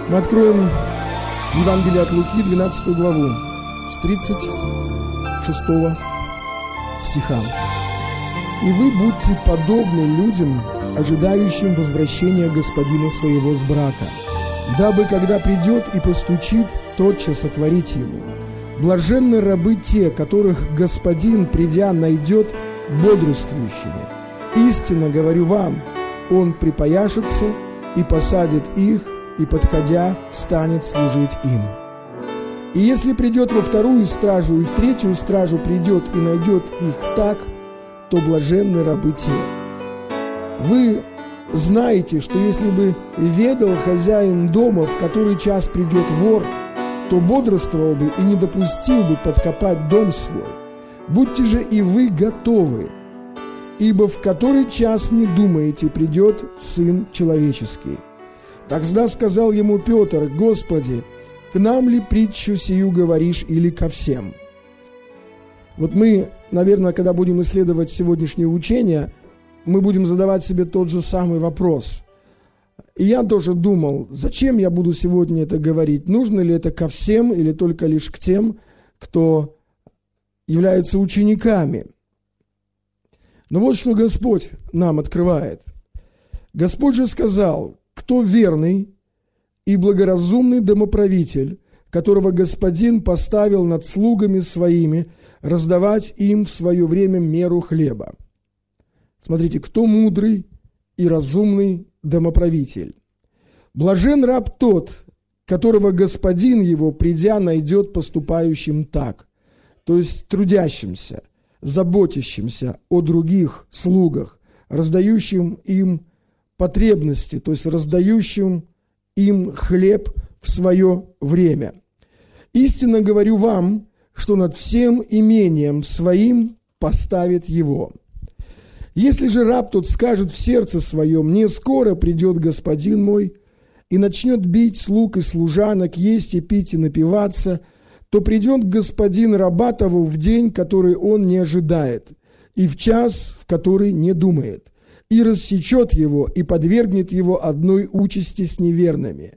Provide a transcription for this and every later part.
Мы откроем Евангелие от Луки, 12 главу, с 36 стиха. «И вы будьте подобны людям, ожидающим возвращения господина своего с брака, дабы, когда придет и постучит, тотчас отворите ему. Блаженны рабы те, которых господин, придя, найдет бодрствующими. Истинно говорю вам, он припояшется и посадит их, и, подходя, станет служить им. И если придет во вторую стражу и в третью стражу придет и найдет их так, то блаженны рабы те. Вы знаете, что если бы ведал хозяин дома, в который час придет вор, то бодрствовал бы и не допустил бы подкопать дом свой. Будьте же и вы готовы, ибо в который час не думаете, придет Сын Человеческий. Тогда сказал ему Петр: Господи, к нам ли притчу сию говоришь или ко всем? Вот мы, наверное, когда будем исследовать сегодняшнее учение, мы будем задавать себе тот же самый вопрос. И я тоже думал, зачем я буду сегодня это говорить? Нужно ли это ко всем или только лишь к тем, кто являются учениками? Но вот что Господь нам открывает. Господь же сказал: кто верный и благоразумный домоправитель, которого господин поставил над слугами своими, раздавать им в свое время меру хлеба. Смотрите, кто мудрый и разумный домоправитель? Блажен раб тот, которого господин его, придя, найдет поступающим так, то есть трудящимся, заботящимся о других слугах, раздающим им потребности, то есть раздающим им хлеб в свое время. Истинно говорю вам, что над всем имением своим поставит его. Если же раб тот скажет в сердце своем: не скоро придет господин мой, и начнет бить слуг и служанок, есть и пить и напиваться, то придет господин раба того в день, который он не ожидает, и в час, в который не думает, и рассечет его, и подвергнет его одной участи с неверными.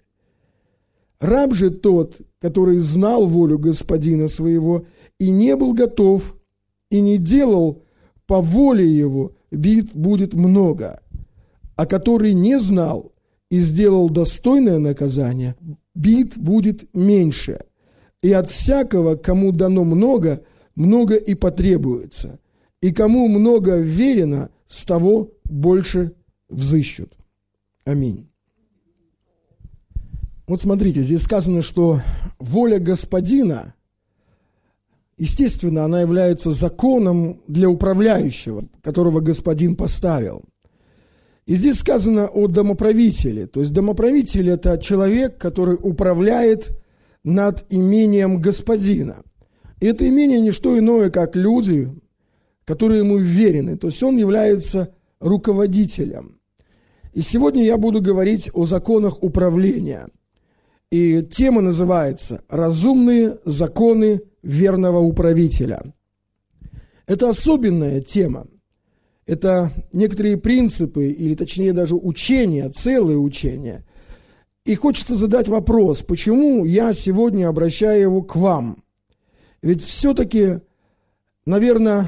Раб же тот, который знал волю господина своего, и не был готов, и не делал по воле его, бит будет много, а который не знал и сделал достойное наказание, бит будет меньше. И от всякого, кому дано много, много и потребуется, и кому много верено, с того больше взыщут. Аминь. Вот смотрите, здесь сказано, что воля Господина, естественно, она является законом для управляющего, которого Господин поставил. И здесь сказано о домоправителе. То есть домоправитель – это человек, который управляет над имением Господина. И это имение не что иное, как люди, которые ему верены. То есть он является руководителем. И сегодня я буду говорить о законах управления. И тема называется «Разумные законы верного управителя». Это особенная тема. Это некоторые принципы, или точнее даже учения, целые учения. И хочется задать вопрос, почему я сегодня обращаю его к вам? Ведь все-таки, наверное,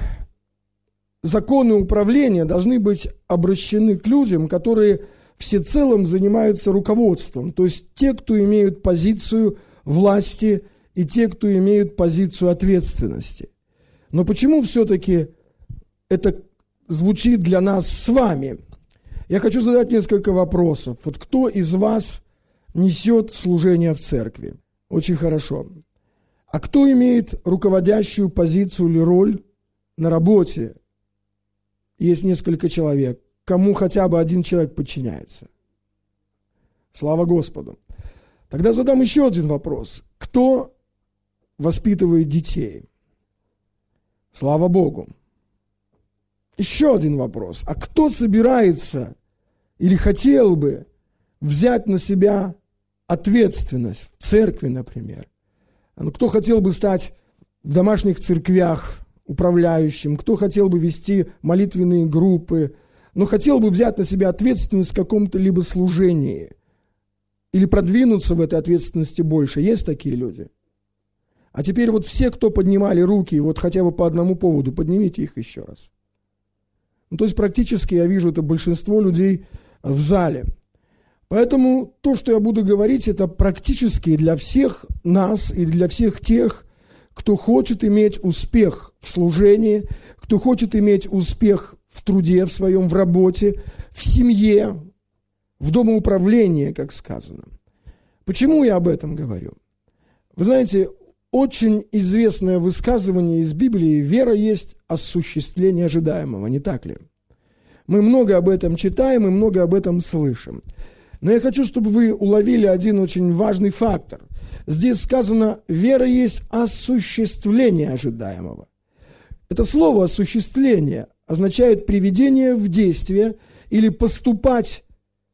законы управления должны быть обращены к людям, которые всецело занимаются руководством, то есть те, кто имеют позицию власти и те, кто имеют позицию ответственности. Но почему все-таки это звучит для нас с вами? Я хочу задать несколько вопросов. Вот кто из вас несет служение в церкви? Очень хорошо. А кто имеет руководящую позицию или роль на работе? Есть несколько человек. Кому хотя бы один человек подчиняется? Слава Господу. Тогда задам еще один вопрос. Кто воспитывает детей? Слава Богу. Еще один вопрос. А кто собирается или хотел бы взять на себя ответственность в церкви, например? Кто хотел бы стать в домашних церквях управляющим? Кто хотел бы вести молитвенные группы? Но хотел бы взять на себя ответственность в каком-то либо служении? или продвинуться в этой ответственности больше. Есть такие люди? А теперь вот все, кто поднимали руки, вот хотя бы по одному поводу, поднимите их еще раз. Ну, то есть практически я вижу это большинство людей в зале. Поэтому то, что я буду говорить, это практически для всех нас и для всех тех, кто хочет иметь успех в служении, кто хочет иметь успех в труде в своем, в работе, в семье, в домоуправлении, как сказано. Почему я об этом говорю? Вы знаете, очень известное высказывание из Библии: вера есть осуществление ожидаемого, не так ли? Мы много об этом читаем и много об этом слышим. Но я хочу, чтобы вы уловили один очень важный фактор. Здесь сказано: вера есть осуществление ожидаемого. Это слово «осуществление» означает приведение в действие или поступать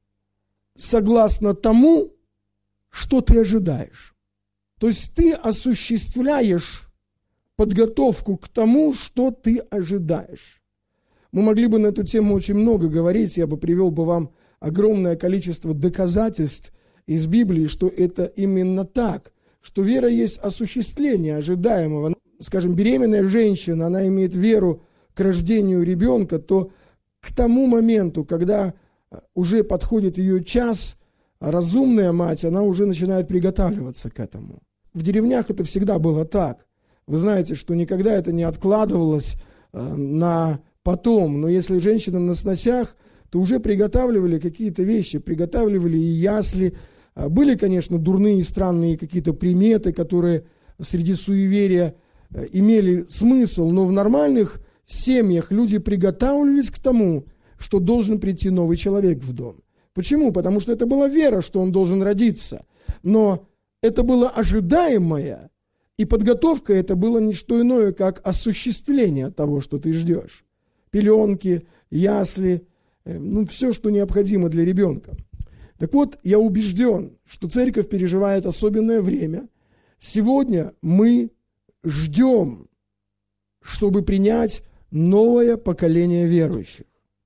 согласно тому, что ты ожидаешь. То есть ты осуществляешь подготовку к тому, что ты ожидаешь. Мы могли бы на эту тему очень много говорить, я бы привел бы вам огромное количество доказательств из Библии, что это именно так, что вера есть осуществление ожидаемого. Скажем, беременная женщина, она имеет веру к рождению ребенка, то к тому моменту, когда уже подходит ее час, разумная мать, она уже начинает приготавливаться к этому. В деревнях это всегда было так. Вы знаете, что никогда это не откладывалось на потом. Но если женщина на сносях, то уже приготавливали какие-то вещи, приготавливали и ясли. Были, конечно, дурные и странные какие-то приметы, которые среди суеверия имели смысл, но в нормальных семьях люди приготавливались к тому, что должен прийти новый человек в дом. Почему? Потому что это была вера, что он должен родиться. Но это было ожидаемое, и подготовка это было не что иное, как осуществление того, что ты ждешь. Пеленки, ясли, все, что необходимо для ребенка. Так вот, я убежден, что церковь переживает особенное время. Сегодня мы ждем, чтобы принять новое поколение верующих.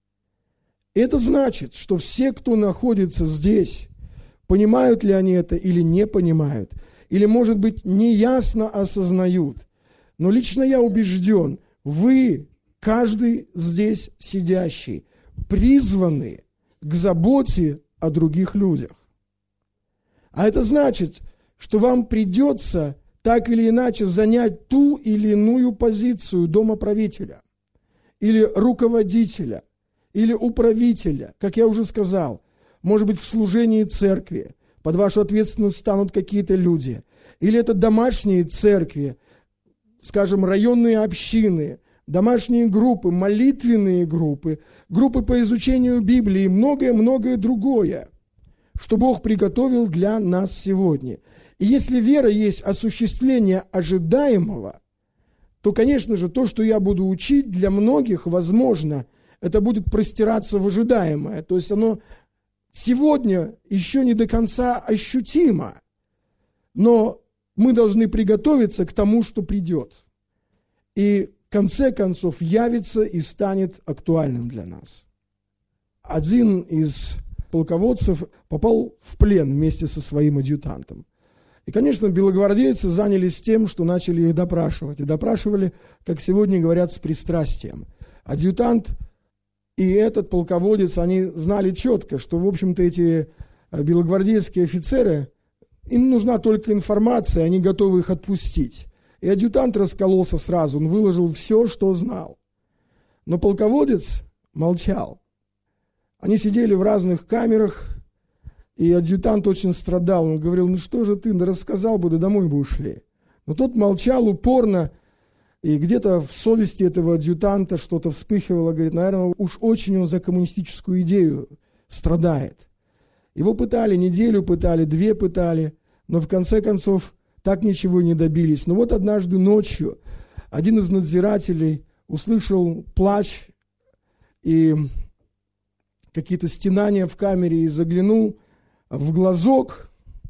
Это значит, что все, кто находится здесь, понимают ли они это или не понимают, или, может быть, неясно осознают. Но лично я убежден, вы, каждый здесь сидящий, призваны к заботе о других людях. А это значит, что вам придется так или иначе занять ту или иную позицию домоправителя, или руководителя, или управителя, как я уже сказал, может быть, в служении церкви, под вашу ответственность станут какие-то люди, или это домашние церкви, скажем, районные общины, домашние группы, молитвенные группы, группы по изучению Библии и многое-многое другое, что Бог приготовил для нас сегодня. И если вера есть осуществление ожидаемого, то, конечно же, то, что я буду учить, для многих, возможно, это будет простираться в ожидаемое. То есть оно сегодня еще не до конца ощутимо, но мы должны приготовиться к тому, что придет. И в конце концов явится и станет актуальным для нас. Один из полководцев попал в плен вместе со своим адъютантом. И, конечно, белогвардейцы занялись тем, что начали их допрашивать. И допрашивали, как сегодня говорят, с пристрастием. Адъютант и этот полководец, они знали четко, что, в общем-то, эти белогвардейские офицеры, им нужна только информация, они готовы их отпустить. И адъютант раскололся сразу, он выложил все, что знал. Но полководец молчал. Они сидели в разных камерах, и адъютант очень страдал. Он говорил: ну что же ты, да рассказал бы, да домой бы ушли. Но тот молчал упорно, и где-то в совести этого адъютанта что-то вспыхивало. Говорит: наверное, уж очень он за коммунистическую идею страдает. Его пытали, неделю пытали, 2 пытали, но в конце концов так ничего не добились. Но вот однажды ночью один из надзирателей услышал плач и какие-то стенания в камере и заглянул в глазок,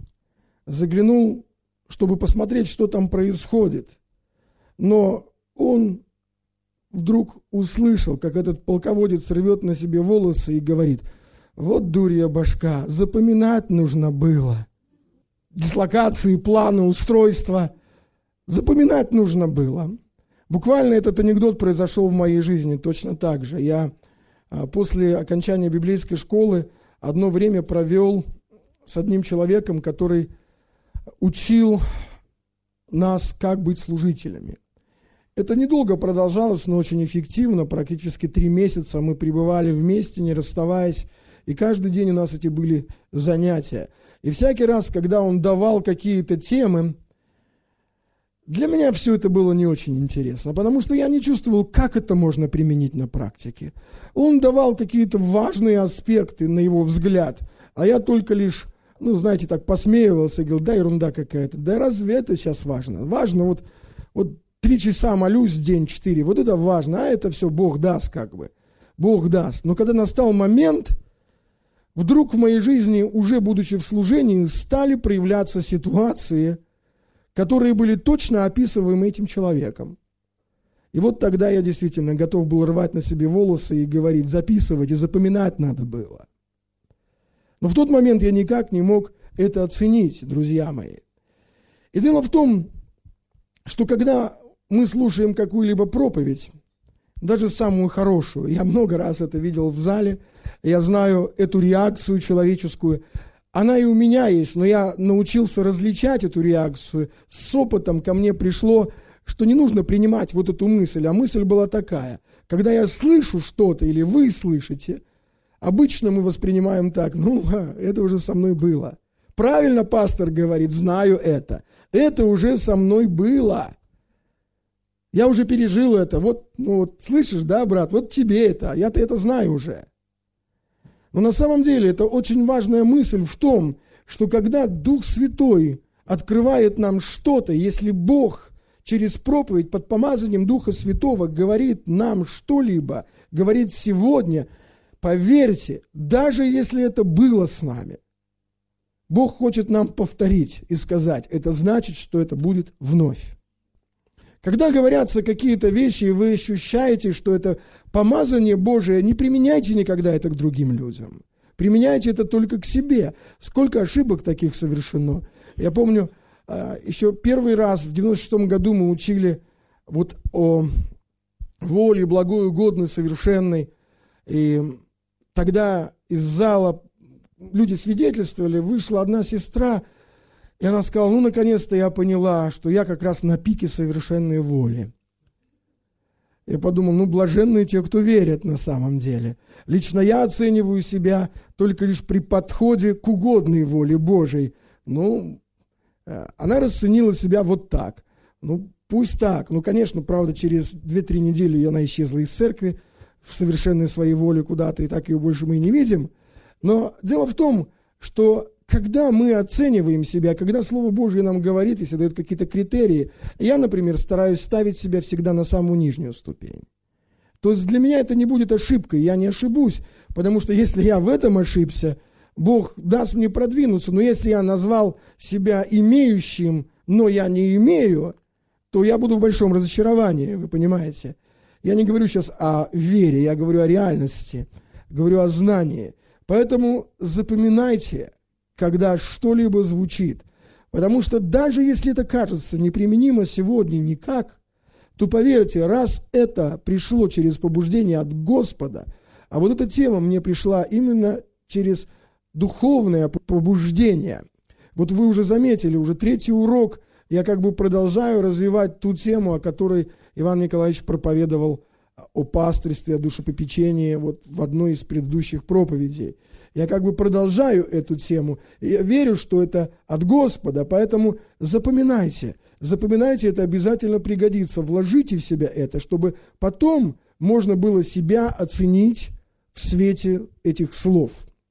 чтобы посмотреть, что там происходит. Но он вдруг услышал, как этот полководец рвет на себе волосы и говорит: Вот дурья башка, запоминать нужно было. Дислокации, планы, устройства. Запоминать нужно было. Буквально этот анекдот произошел в моей жизни точно так же. Я после окончания библейской школы одно время провел с одним человеком, который учил нас, как быть служителями. Это недолго продолжалось, но очень эффективно. Практически 3 месяца мы пребывали вместе, не расставаясь. И каждый день у нас эти были занятия. И всякий раз, когда он давал какие-то темы, для меня все это было не очень интересно, потому что я не чувствовал, как это можно применить на практике. Он давал какие-то важные аспекты, на его взгляд, а я только лишь, знаете, так посмеивался и говорил, да ерунда какая-то. Да разве это сейчас важно? Важно, вот 3 часа молюсь в день, 4, вот это важно, а это все Бог даст как бы. Бог даст. Но когда настал момент, вдруг в моей жизни, уже будучи в служении, стали проявляться ситуации, которые были точно описываемы этим человеком. И вот тогда я действительно готов был рвать на себе волосы и говорить, записывать и запоминать надо было. Но в тот момент я никак не мог это оценить, друзья мои. И дело в том, что когда мы слушаем какую-либо проповедь, даже самую хорошую, я много раз это видел в зале, я знаю эту реакцию человеческую, она и у меня есть, но я научился различать эту реакцию. С опытом ко мне пришло, что не нужно принимать вот эту мысль, а мысль была такая. Когда я слышу что-то или вы слышите, обычно мы воспринимаем так, это уже со мной было. Правильно пастор говорит, знаю это. Это уже со мной было. Я уже пережил это. Вот, слышишь, да, брат, вот тебе это, я-то это знаю уже. Но на самом деле это очень важная мысль в том, что когда Дух Святой открывает нам что-то, если Бог через проповедь под помазанием Духа Святого говорит нам что-либо, говорит сегодня, поверьте, даже если это было с нами, Бог хочет нам повторить и сказать, это значит, что это будет вновь. Когда говорятся какие-то вещи, и вы ощущаете, что это помазание Божие, не применяйте никогда это к другим людям. Применяйте это только к себе. Сколько ошибок таких совершено. Я помню, еще первый раз в 96-м году мы учили вот о воле благой, угодной, совершенной. И тогда из зала люди свидетельствовали, вышла одна сестра, и она сказала, наконец-то я поняла, что я как раз на пике совершенной воли. Я подумал, блаженные те, кто верят на самом деле. Лично я оцениваю себя только лишь при подходе к угодной воле Божией. Она расценила себя вот так. Пусть так. Конечно, правда, через 2-3 недели она исчезла из церкви в совершенной своей воле куда-то, и так ее больше мы и не видим. Но дело в том, что когда мы оцениваем себя, когда Слово Божие нам говорит, если дает какие-то критерии, я, например, стараюсь ставить себя всегда на самую нижнюю ступень. То есть для меня это не будет ошибкой, я не ошибусь, потому что если я в этом ошибся, Бог даст мне продвинуться, но если я назвал себя имеющим, но я не имею, то я буду в большом разочаровании, вы понимаете. Я не говорю сейчас о вере, я говорю о реальности, говорю о знании. Поэтому запоминайте, когда что-либо звучит. Потому что даже если это кажется неприменимо сегодня никак, то поверьте, раз это пришло через побуждение от Господа, а вот эта тема мне пришла именно через духовное побуждение. Вот вы уже заметили, уже 3-й урок, я как бы продолжаю развивать ту тему, о которой Иван Николаевич проповедовал о пастырстве, о душепопечении вот в одной из предыдущих проповедей. Я как бы продолжаю эту тему. Я верю, что это от Господа, поэтому запоминайте. Запоминайте, это обязательно пригодится. Вложите в себя это, чтобы потом можно было себя оценить в свете этих слов.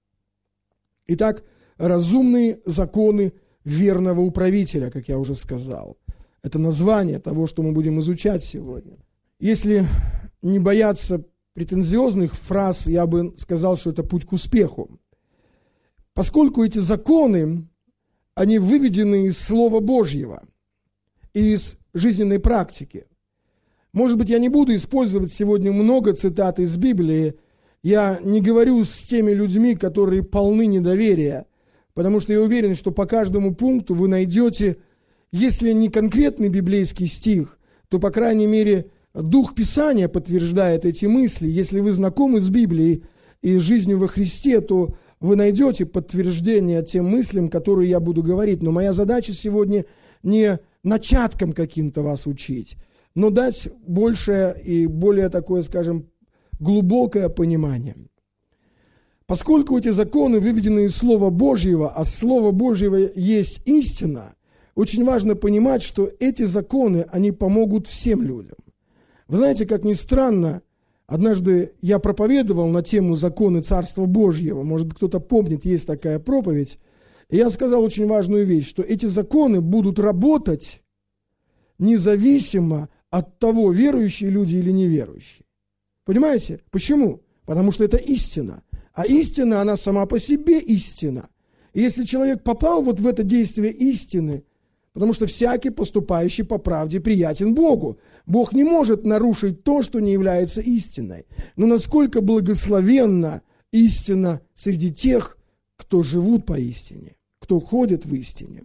Итак, разумные законы верного управителя, как я уже сказал. Это название того, что мы будем изучать сегодня. Если не бояться претензиозных фраз, я бы сказал, что это путь к успеху. Поскольку эти законы, они выведены из Слова Божьего, из жизненной практики. Может быть, я не буду использовать сегодня много цитат из Библии, Я не говорю с теми людьми, которые полны недоверия, потому что я уверен, что по каждому пункту вы найдете, если не конкретный библейский стих, то, по крайней мере, Дух Писания подтверждает эти мысли. Если вы знакомы с Библией и жизнью во Христе, то вы найдете подтверждение тем мыслям, которые я буду говорить. Но моя задача сегодня не начаткам каким-то вас учить, но дать большее и более такое, скажем, глубокое понимание. Поскольку эти законы выведены из Слова Божьего, а Слово Божьего есть истина, очень важно понимать, что эти законы, они помогут всем людям. Вы знаете, как ни странно, однажды я проповедовал на тему законы Царства Божьего. Может быть, кто-то помнит, есть такая проповедь. И я сказал очень важную вещь, что эти законы будут работать независимо от того, верующие люди или неверующие. Понимаете? Почему? Потому что это истина. А истина, она сама по себе истина. И если человек попал вот в это действие истины, потому что всякий, поступающий по правде, приятен Богу. Бог не может нарушить то, что не является истиной. Но насколько благословенна истина среди тех, кто живут по истине, кто ходит в истине.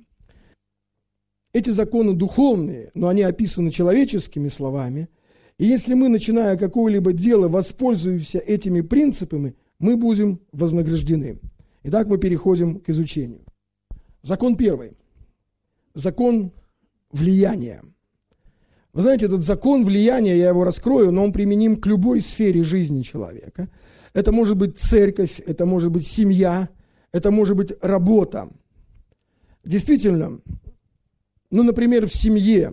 Эти законы духовные, но они описаны человеческими словами. И если мы, начиная какое-либо дело, воспользуемся этими принципами, мы будем вознаграждены. Итак, мы переходим к изучению. Закон первый. Закон влияния. Вы знаете, этот закон влияния, я его раскрою, но он применим к любой сфере жизни человека. Это может быть церковь, это может быть семья, это может быть работа. Действительно, например, в семье,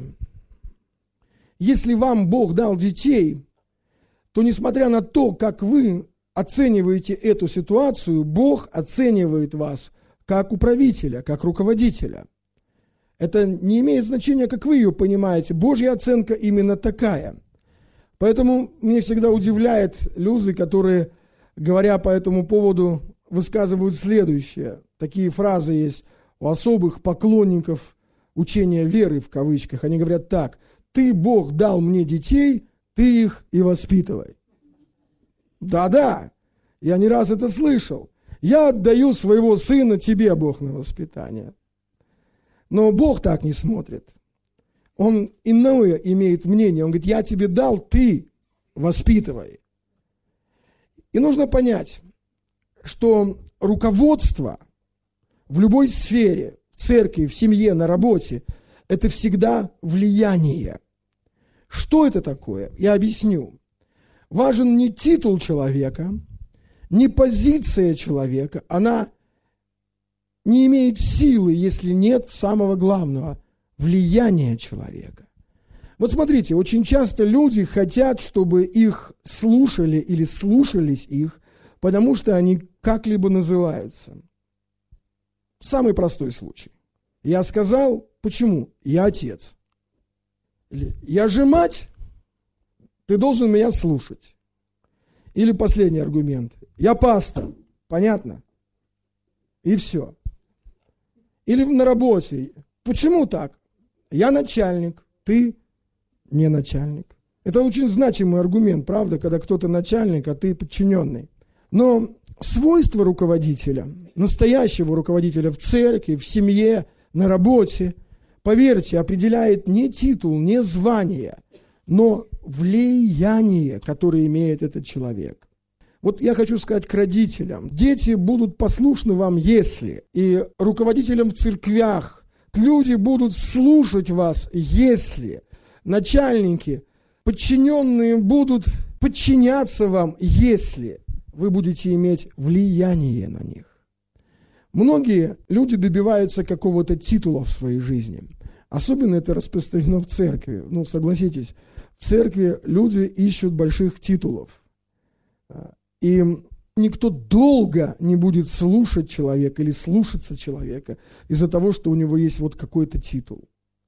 если вам Бог дал детей, то несмотря на то, как вы оцениваете эту ситуацию, Бог оценивает вас как управителя, как руководителя. Это не имеет значения, как вы ее понимаете. Божья оценка именно такая. Поэтому меня всегда удивляет люди, которые, говоря по этому поводу, высказывают следующее. Такие фразы есть у особых поклонников учения веры, в кавычках. Они говорят так: «Ты, Бог, дал мне детей, ты их и воспитывай». Да-да, я не раз это слышал. Я отдаю своего сына тебе, Бог, на воспитание. Но Бог так не смотрит. Он иное имеет мнение. Он говорит: я тебе дал, ты воспитывай. И нужно понять, что руководство в любой сфере, в церкви, в семье, на работе, это всегда влияние. Что это такое? Я объясню. Важен не титул человека, не позиция человека. Она не имеет силы, если нет самого главного – влияния человека. Вот смотрите, очень часто люди хотят, чтобы их слушали или слушались их, потому что они как-либо называются. Самый простой случай. Я сказал, почему? Я отец. Или я же мать, ты должен меня слушать. Или последний аргумент. Я пастор. Понятно? И все. Или на работе. Почему так? Я начальник, ты не начальник. Это очень значимый аргумент, правда, когда кто-то начальник, а ты подчиненный. Но свойства руководителя, настоящего руководителя в церкви, в семье, на работе, поверьте, определяет не титул, не звание, но влияние, которое имеет этот человек. Вот я хочу сказать к родителям. Дети будут послушны вам, если. И руководителям в церквях люди будут слушать вас, если. Начальники, подчиненные будут подчиняться вам, если вы будете иметь влияние на них. Многие люди добиваются какого-то титула в своей жизни. Особенно это распространено в церкви. Согласитесь, в церкви люди ищут больших титулов. И никто долго не будет слушать человека или слушаться человека из-за того, что у него есть вот какой-то титул.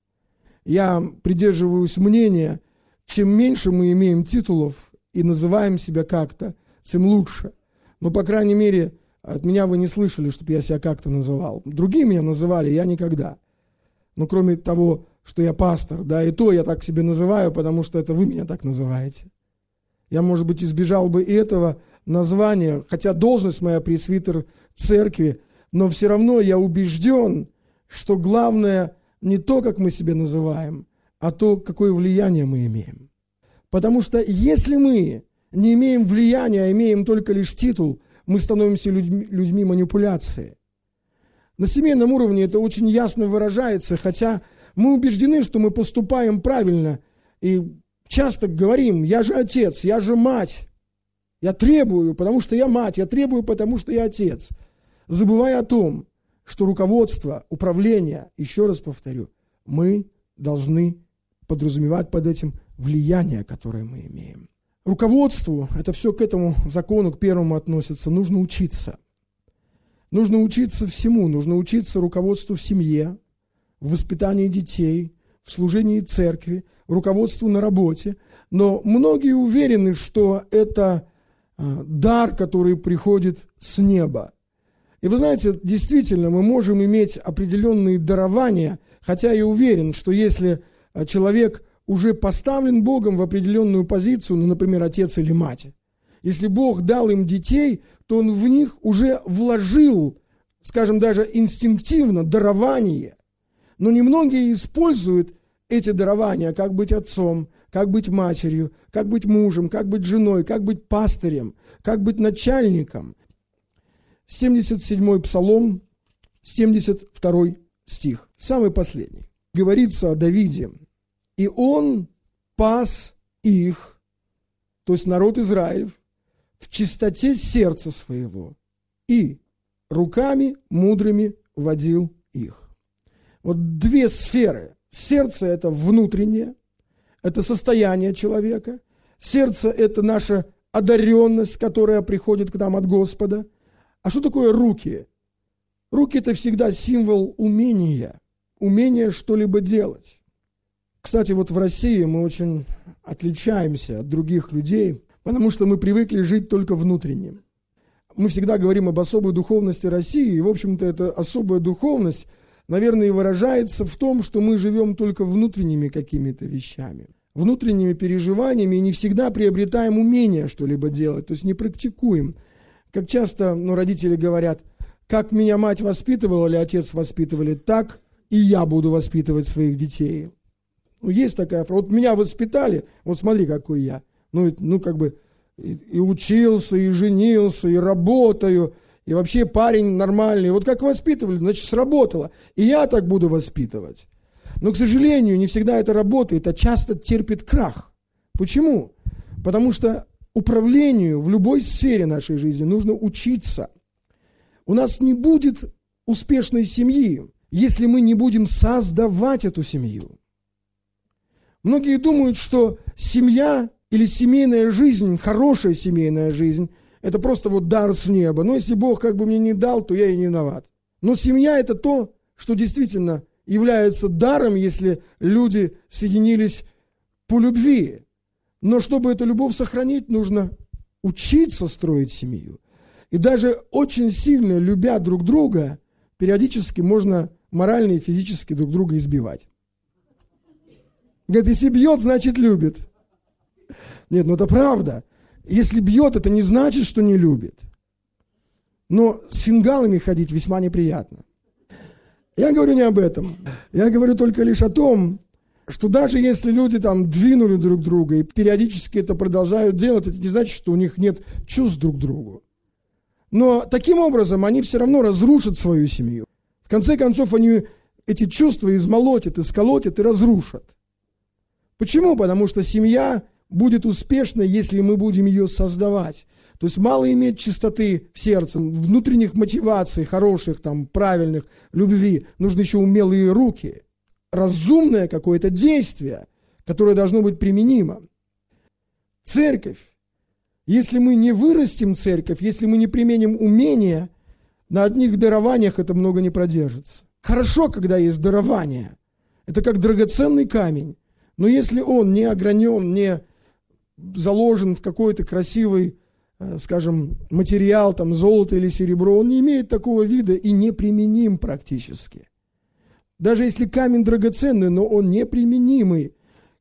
Я придерживаюсь мнения, чем меньше мы имеем титулов и называем себя как-то, тем лучше. Но, по крайней мере, от меня вы не слышали, чтобы я себя как-то называл. Другие меня называли, я никогда. Но кроме того, что я пастор, да, и то я так себя называю, потому что это вы меня так называете. Я, может быть, избежал бы и этого, название, хотя должность моя пресвитер церкви, но все равно я убежден, что главное не то, как мы себя называем, а то, какое влияние мы имеем. Потому что если мы не имеем влияния, а имеем только лишь титул, мы становимся людьми манипуляции. На семейном уровне это очень ясно выражается, хотя мы убеждены, что мы поступаем правильно, и часто говорим: я же отец, я же мать, я требую, потому что я мать, я требую, потому что я отец, забывая о том, что руководство, управление, еще раз повторю, мы должны подразумевать под этим влияние, которое мы имеем. Руководству, это все к этому закону, к первому относится, нужно учиться. Нужно учиться всему, нужно учиться руководству в семье, в воспитании детей, в служении церкви, руководству на работе. Но многие уверены, что это дар, который приходит с неба. И вы знаете, действительно, мы можем иметь определенные дарования, хотя я уверен, что если человек уже поставлен Богом в определенную позицию, ну, например, отец или мать, если Бог дал им детей, то Он в них уже вложил, скажем, даже инстинктивно дарование. Но немногие используют эти дарования, как быть отцом, как быть матерью, как быть мужем, как быть женой, как быть пастырем, как быть начальником. 77-й Псалом, 72 стих, самый последний. Говорится о Давиде. «И он пас их», то есть народ Израилев, «в чистоте сердца своего, и руками мудрыми водил их». Вот две сферы. Сердце – это внутреннее, это состояние человека. Сердце – это наша одаренность, которая приходит к нам от Господа. А что такое руки? Руки – это всегда символ умения, умения что-либо делать. Кстати, вот в России мы очень отличаемся от других людей, потому что мы привыкли жить только внутренним. Мы всегда говорим об особой духовности России, и, в общем-то, эта особая духовность, наверное, и выражается в том, что мы живем только внутренними какими-то вещами, внутренними переживаниями, и не всегда приобретаем умение что-либо делать, то есть не практикуем. Как часто родители говорят: как меня мать воспитывала или отец воспитывали, так и я буду воспитывать своих детей. Есть такая фраза: вот меня воспитали, вот смотри, какой я. И учился, и женился, и работаю, и вообще парень нормальный. Вот как воспитывали, значит, сработало. И я так буду воспитывать. Но, к сожалению, не всегда это работает, а часто терпит крах. Почему? Потому что управлению в любой сфере нашей жизни нужно учиться. У нас не будет успешной семьи, если мы не будем создавать эту семью. Многие думают, что семья или семейная жизнь, хорошая семейная жизнь, это просто вот дар с неба. Но если Бог как бы мне не дал, то я и не виноват. Но семья – это то, что действительно является даром, если люди соединились по любви. Но чтобы эту любовь сохранить, нужно учиться строить семью. И даже очень сильно любя друг друга, периодически можно морально и физически друг друга избивать. Говорит, если бьет, значит любит. Нет, это правда. Если бьет, это не значит, что не любит. Но с фингалами ходить весьма неприятно. Я говорю не об этом. Я говорю только лишь о том, что даже если люди там двинули друг друга и периодически это продолжают делать, это не значит, что у них нет чувств друг к другу. Но таким образом они все равно разрушат свою семью. В конце концов, они эти чувства измолотят, исколотят и разрушат. Почему? Потому что семья будет успешной, если мы будем ее создавать. То есть мало иметь чистоты в сердце, внутренних мотиваций, хороших, правильных, любви. Нужны еще умелые руки, разумное какое-то действие, которое должно быть применимо. Церковь. Если мы не вырастим церковь, если мы не применим умения, на одних дарованиях это много не продержится. Хорошо, когда есть дарование. Это как драгоценный камень. Но если он не огранен, не заложен в какой-то красивый, скажем, материал, золото или серебро, он не имеет такого вида и неприменим практически. Даже если камень драгоценный, но он неприменимый.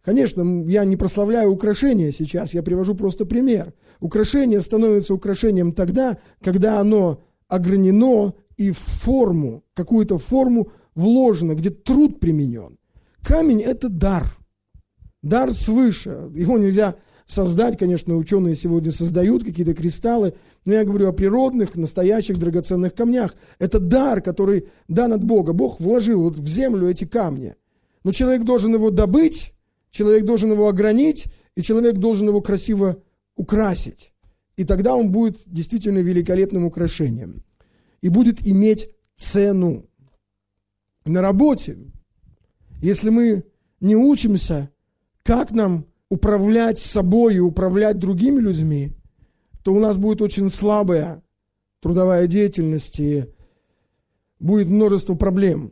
Конечно, я не прославляю украшения сейчас, я привожу просто пример. Украшение становится украшением тогда, когда оно огранено и в форму, какую-то форму вложено, где труд применен. Камень – это дар. Дар свыше. Его нельзя создать, конечно, ученые сегодня создают какие-то кристаллы, но я говорю о природных, настоящих драгоценных камнях. Это дар, который дан от Бога. Бог вложил вот в землю эти камни. Но человек должен его добыть, человек должен его огранить, и человек должен его красиво украсить. И тогда он будет действительно великолепным украшением. И будет иметь цену. На работе, если мы не учимся, как нам управлять собой и управлять другими людьми, то у нас будет очень слабая трудовая деятельность и будет множество проблем.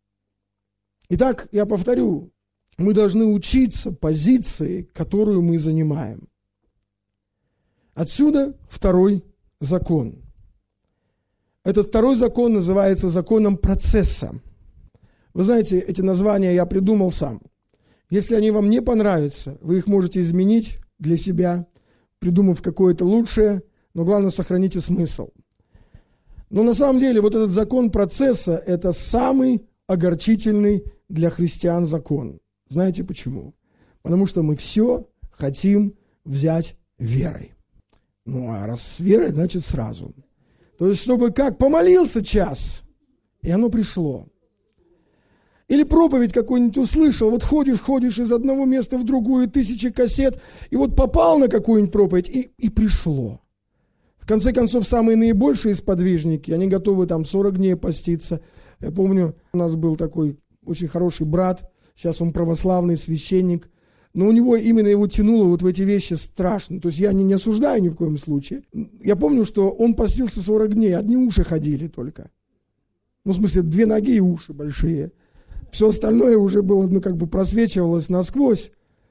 Итак, я повторю, мы должны учиться позиции, которую мы занимаем. Отсюда второй закон. Этот второй закон называется законом процесса. Вы знаете, эти названия я придумал сам. Если они вам не понравятся, вы их можете изменить для себя, придумав какое-то лучшее, но главное, сохраните смысл. Но на самом деле вот этот закон процесса – это самый огорчительный для христиан закон. Знаете почему? Потому что мы все хотим взять верой. Ну, а раз с верой, значит сразу. То есть, чтобы как помолился час, и оно пришло. Или проповедь какую-нибудь услышал, вот ходишь из одного места в другую, 1000 кассет, и вот попал на какую-нибудь проповедь, и пришло. В конце концов, самые наибольшие сподвижники, они готовы там 40 дней поститься. Я помню, у нас был такой очень хороший брат, сейчас он православный священник, но у него именно его тянуло вот в эти вещи страшно. То есть я не осуждаю ни в коем случае. Я помню, что он постился 40 дней, одни уши ходили только. Ну, в смысле, 2 ноги и уши большие. Все остальное уже было, просвечивалось насквозь.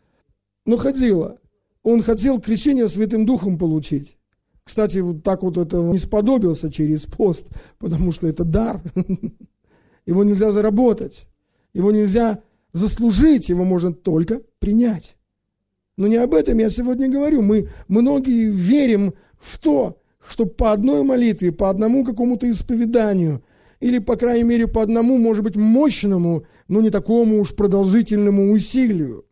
Но ходило. Он хотел крещение Святым Духом получить. Кстати, вот так вот это не сподобился через пост, потому что это дар. Его нельзя заработать. Его нельзя заслужить, его можно только принять. Но не об этом я сегодня говорю. Мы многие верим в то, что по одной молитве, по одному какому-то исповеданию, или, по крайней мере, по одному, может быть, мощному, но не такому уж продолжительному усилию.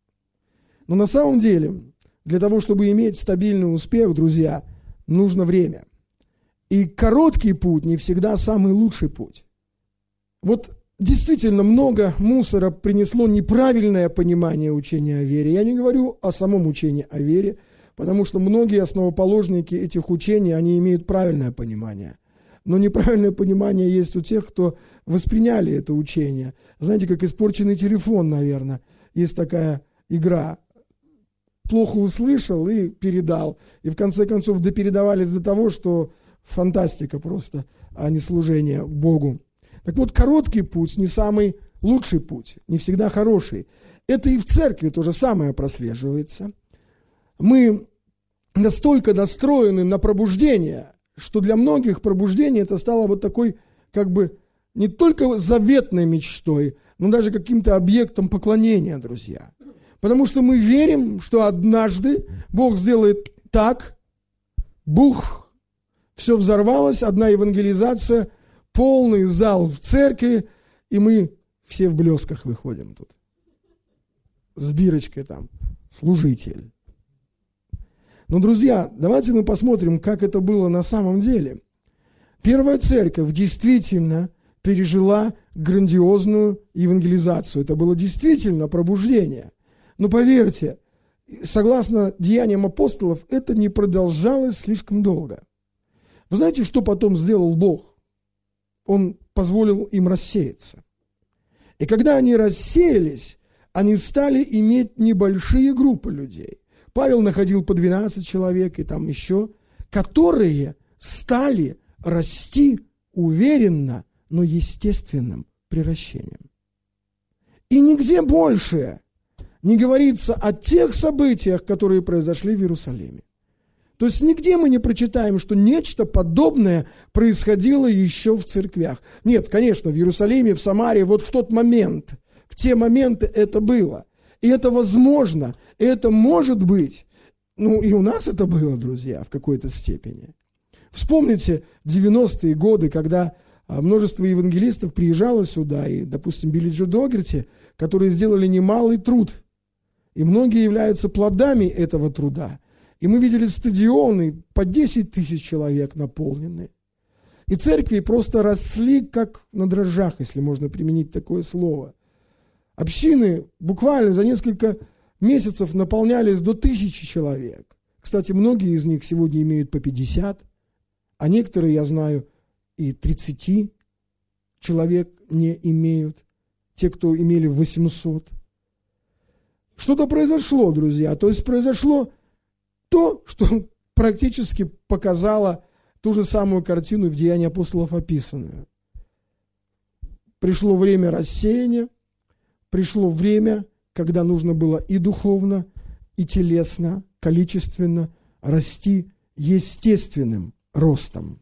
Но на самом деле, для того, чтобы иметь стабильный успех, друзья, нужно время. И короткий путь не всегда самый лучший путь. Вот действительно много мусора принесло неправильное понимание учения о вере. Я не говорю о самом учении о вере, потому что многие основоположники этих учений, они имеют правильное понимание. Но неправильное понимание есть у тех, кто восприняли это учение. Знаете, как испорченный телефон, наверное. Есть такая игра. Плохо услышал и передал. И в конце концов допередавались до того, что фантастика просто, а не служение Богу. Так вот, короткий путь не самый лучший путь, не всегда хороший. Это и в церкви то же самое прослеживается. Мы настолько настроены на пробуждение, что для многих пробуждение это стало вот такой, не только заветной мечтой, но даже каким-то объектом поклонения, друзья. Потому что мы верим, что однажды Бог сделает так, бух, все взорвалось, одна евангелизация, полный зал в церкви, и мы все в блесках выходим тут. С бирочкой там, служитель. Но, друзья, давайте мы посмотрим, как это было на самом деле. Первая церковь действительно пережила грандиозную евангелизацию. Это было действительно пробуждение. Но поверьте, согласно деяниям апостолов, это не продолжалось слишком долго. Вы знаете, что потом сделал Бог? Он позволил им рассеяться. И когда они рассеялись, они стали иметь небольшие группы людей. Павел находил по 12 человек и там еще, которые стали расти уверенно, но естественным приращением. И нигде больше не говорится о тех событиях, которые произошли в Иерусалиме. То есть нигде мы не прочитаем, что нечто подобное происходило еще в церквях. Нет, конечно, в Иерусалиме, в Самаре, вот в тот момент, в те моменты это было. И это возможно, и это может быть. Ну, и у нас это было, друзья, в какой-то степени. Вспомните 90-е годы, когда множество евангелистов приезжало сюда, и, допустим, Билли Джо Догерти, которые сделали немалый труд. И многие являются плодами этого труда. И мы видели стадионы по 10 тысяч человек наполненные. И церкви просто росли, как на дрожжах, если можно применить такое слово. Общины буквально за несколько месяцев наполнялись до 1000 человек. Кстати, многие из них сегодня имеют по 50, а некоторые, я знаю, и 30 человек не имеют, те, кто имели 800. Что-то произошло, друзья, то есть произошло то, что практически показало ту же самую картину в Деянии апостолов описанную. Пришло время рассеяния, пришло время, когда нужно было и духовно, и телесно, количественно расти естественным ростом.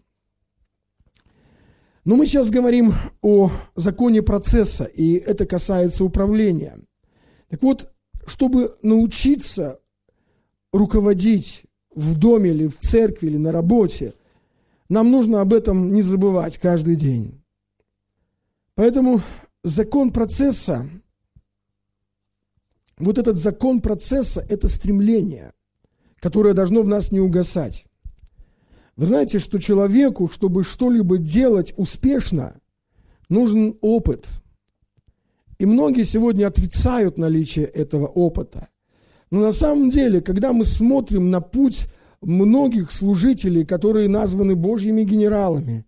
Но мы сейчас говорим о законе процесса, и это касается управления. Так вот, чтобы научиться руководить в доме или в церкви или на работе, нам нужно об этом не забывать каждый день. Поэтому закон процесса, вот этот закон процесса – это стремление, которое должно в нас не угасать. Вы знаете, что человеку, чтобы что-либо делать успешно, нужен опыт. И многие сегодня отрицают наличие этого опыта. Но на самом деле, когда мы смотрим на путь многих служителей, которые названы Божьими генералами,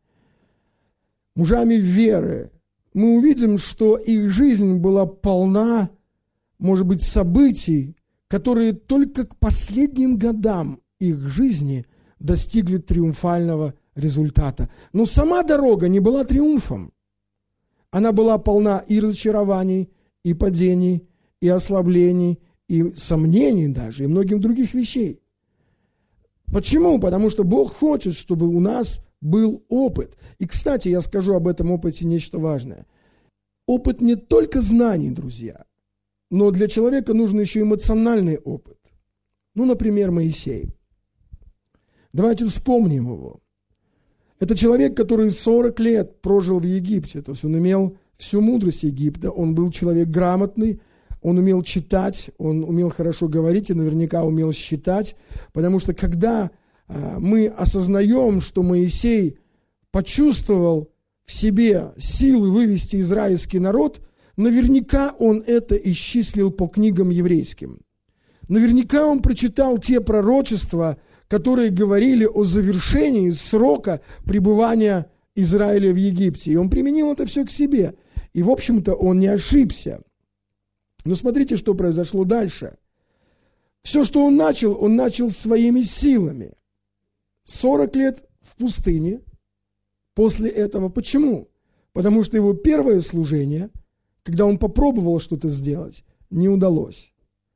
мужами веры, мы увидим, что их жизнь была полна, может быть, событий, которые только к последним годам их жизни достигли триумфального результата. Но сама дорога не была триумфом. Она была полна и разочарований, и падений, и ослаблений, и сомнений даже, и многих других вещей. Почему? Потому что Бог хочет, чтобы у нас был опыт. И, кстати, я скажу об этом опыте нечто важное. Опыт не только знаний, друзья, но для человека нужен еще эмоциональный опыт. Ну, например, Моисей. Давайте вспомним его. Это человек, который 40 лет прожил в Египте, то есть он имел всю мудрость Египта, он был человек грамотный, он умел читать, он умел хорошо говорить и наверняка умел считать, потому что когда мы осознаем, что Моисей почувствовал в себе силы вывести израильский народ, наверняка он это исчислил по книгам еврейским. Наверняка он прочитал те пророчества, которые говорили о завершении срока пребывания Израиля в Египте. И он применил это все к себе. И, в общем-то, он не ошибся. Но смотрите, что произошло дальше. Все, что он начал своими силами. 40 лет в пустыне после этого. Почему? Потому что его первое служение, когда он попробовал что-то сделать, не удалось.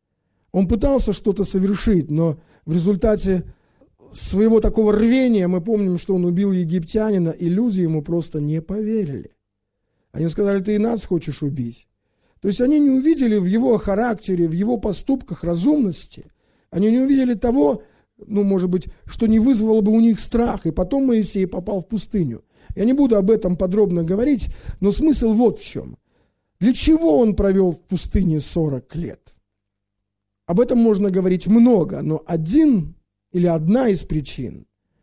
Он пытался что-то совершить, но в результате своего такого рвения мы помним, что он убил египтянина, и люди ему просто не поверили. Они сказали: ты и нас хочешь убить. То есть они не увидели в его характере, в его поступках разумности. Они не увидели того, может быть, что не вызвало бы у них страх. И потом Моисей попал в пустыню. Я не буду об этом подробно говорить, но смысл вот в чем. Для чего он провел в пустыне 40 лет? Об этом можно говорить много, но одна из причин.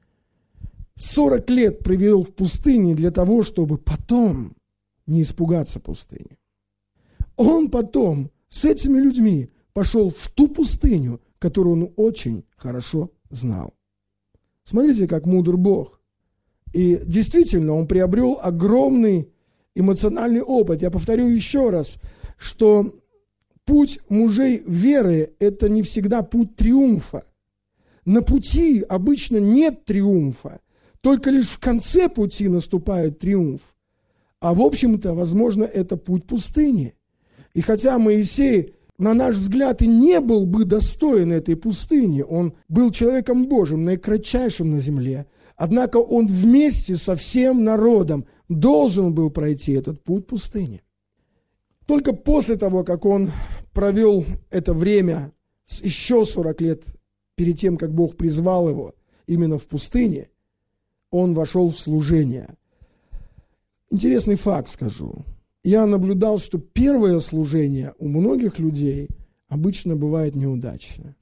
40 лет провел в пустыне для того, чтобы потом не испугаться пустыни. Он потом с этими людьми пошел в ту пустыню, которую он очень хорошо знал. Смотрите, как мудр Бог. И действительно, он приобрел огромный эмоциональный опыт. Я повторю еще раз, что путь мужей веры – это не всегда путь триумфа. На пути обычно нет триумфа, только лишь в конце пути наступает триумф. А в общем-то, возможно, это путь пустыни. И хотя Моисей, на наш взгляд, и не был бы достоин этой пустыни, он был человеком Божьим, наикратчайшим на земле, однако он вместе со всем народом должен был пройти этот путь пустыни. Только после того, как он провел это время еще 40 лет перед тем, как Бог призвал его именно в пустыне, он вошел в служение. Интересный факт скажу. Я наблюдал, что первое служение у многих людей обычно бывает неудачно.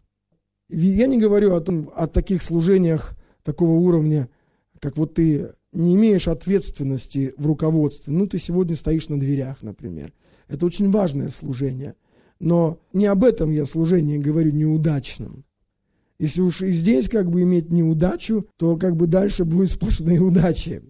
Я не говорю о таких служениях такого уровня, как вот ты не имеешь ответственности в руководстве. Ну, ты сегодня стоишь на дверях, например. Это очень важное служение. Но не об этом я служении говорю неудачном. Если уж и здесь как бы иметь неудачу, то как бы дальше будет сплошные удачи.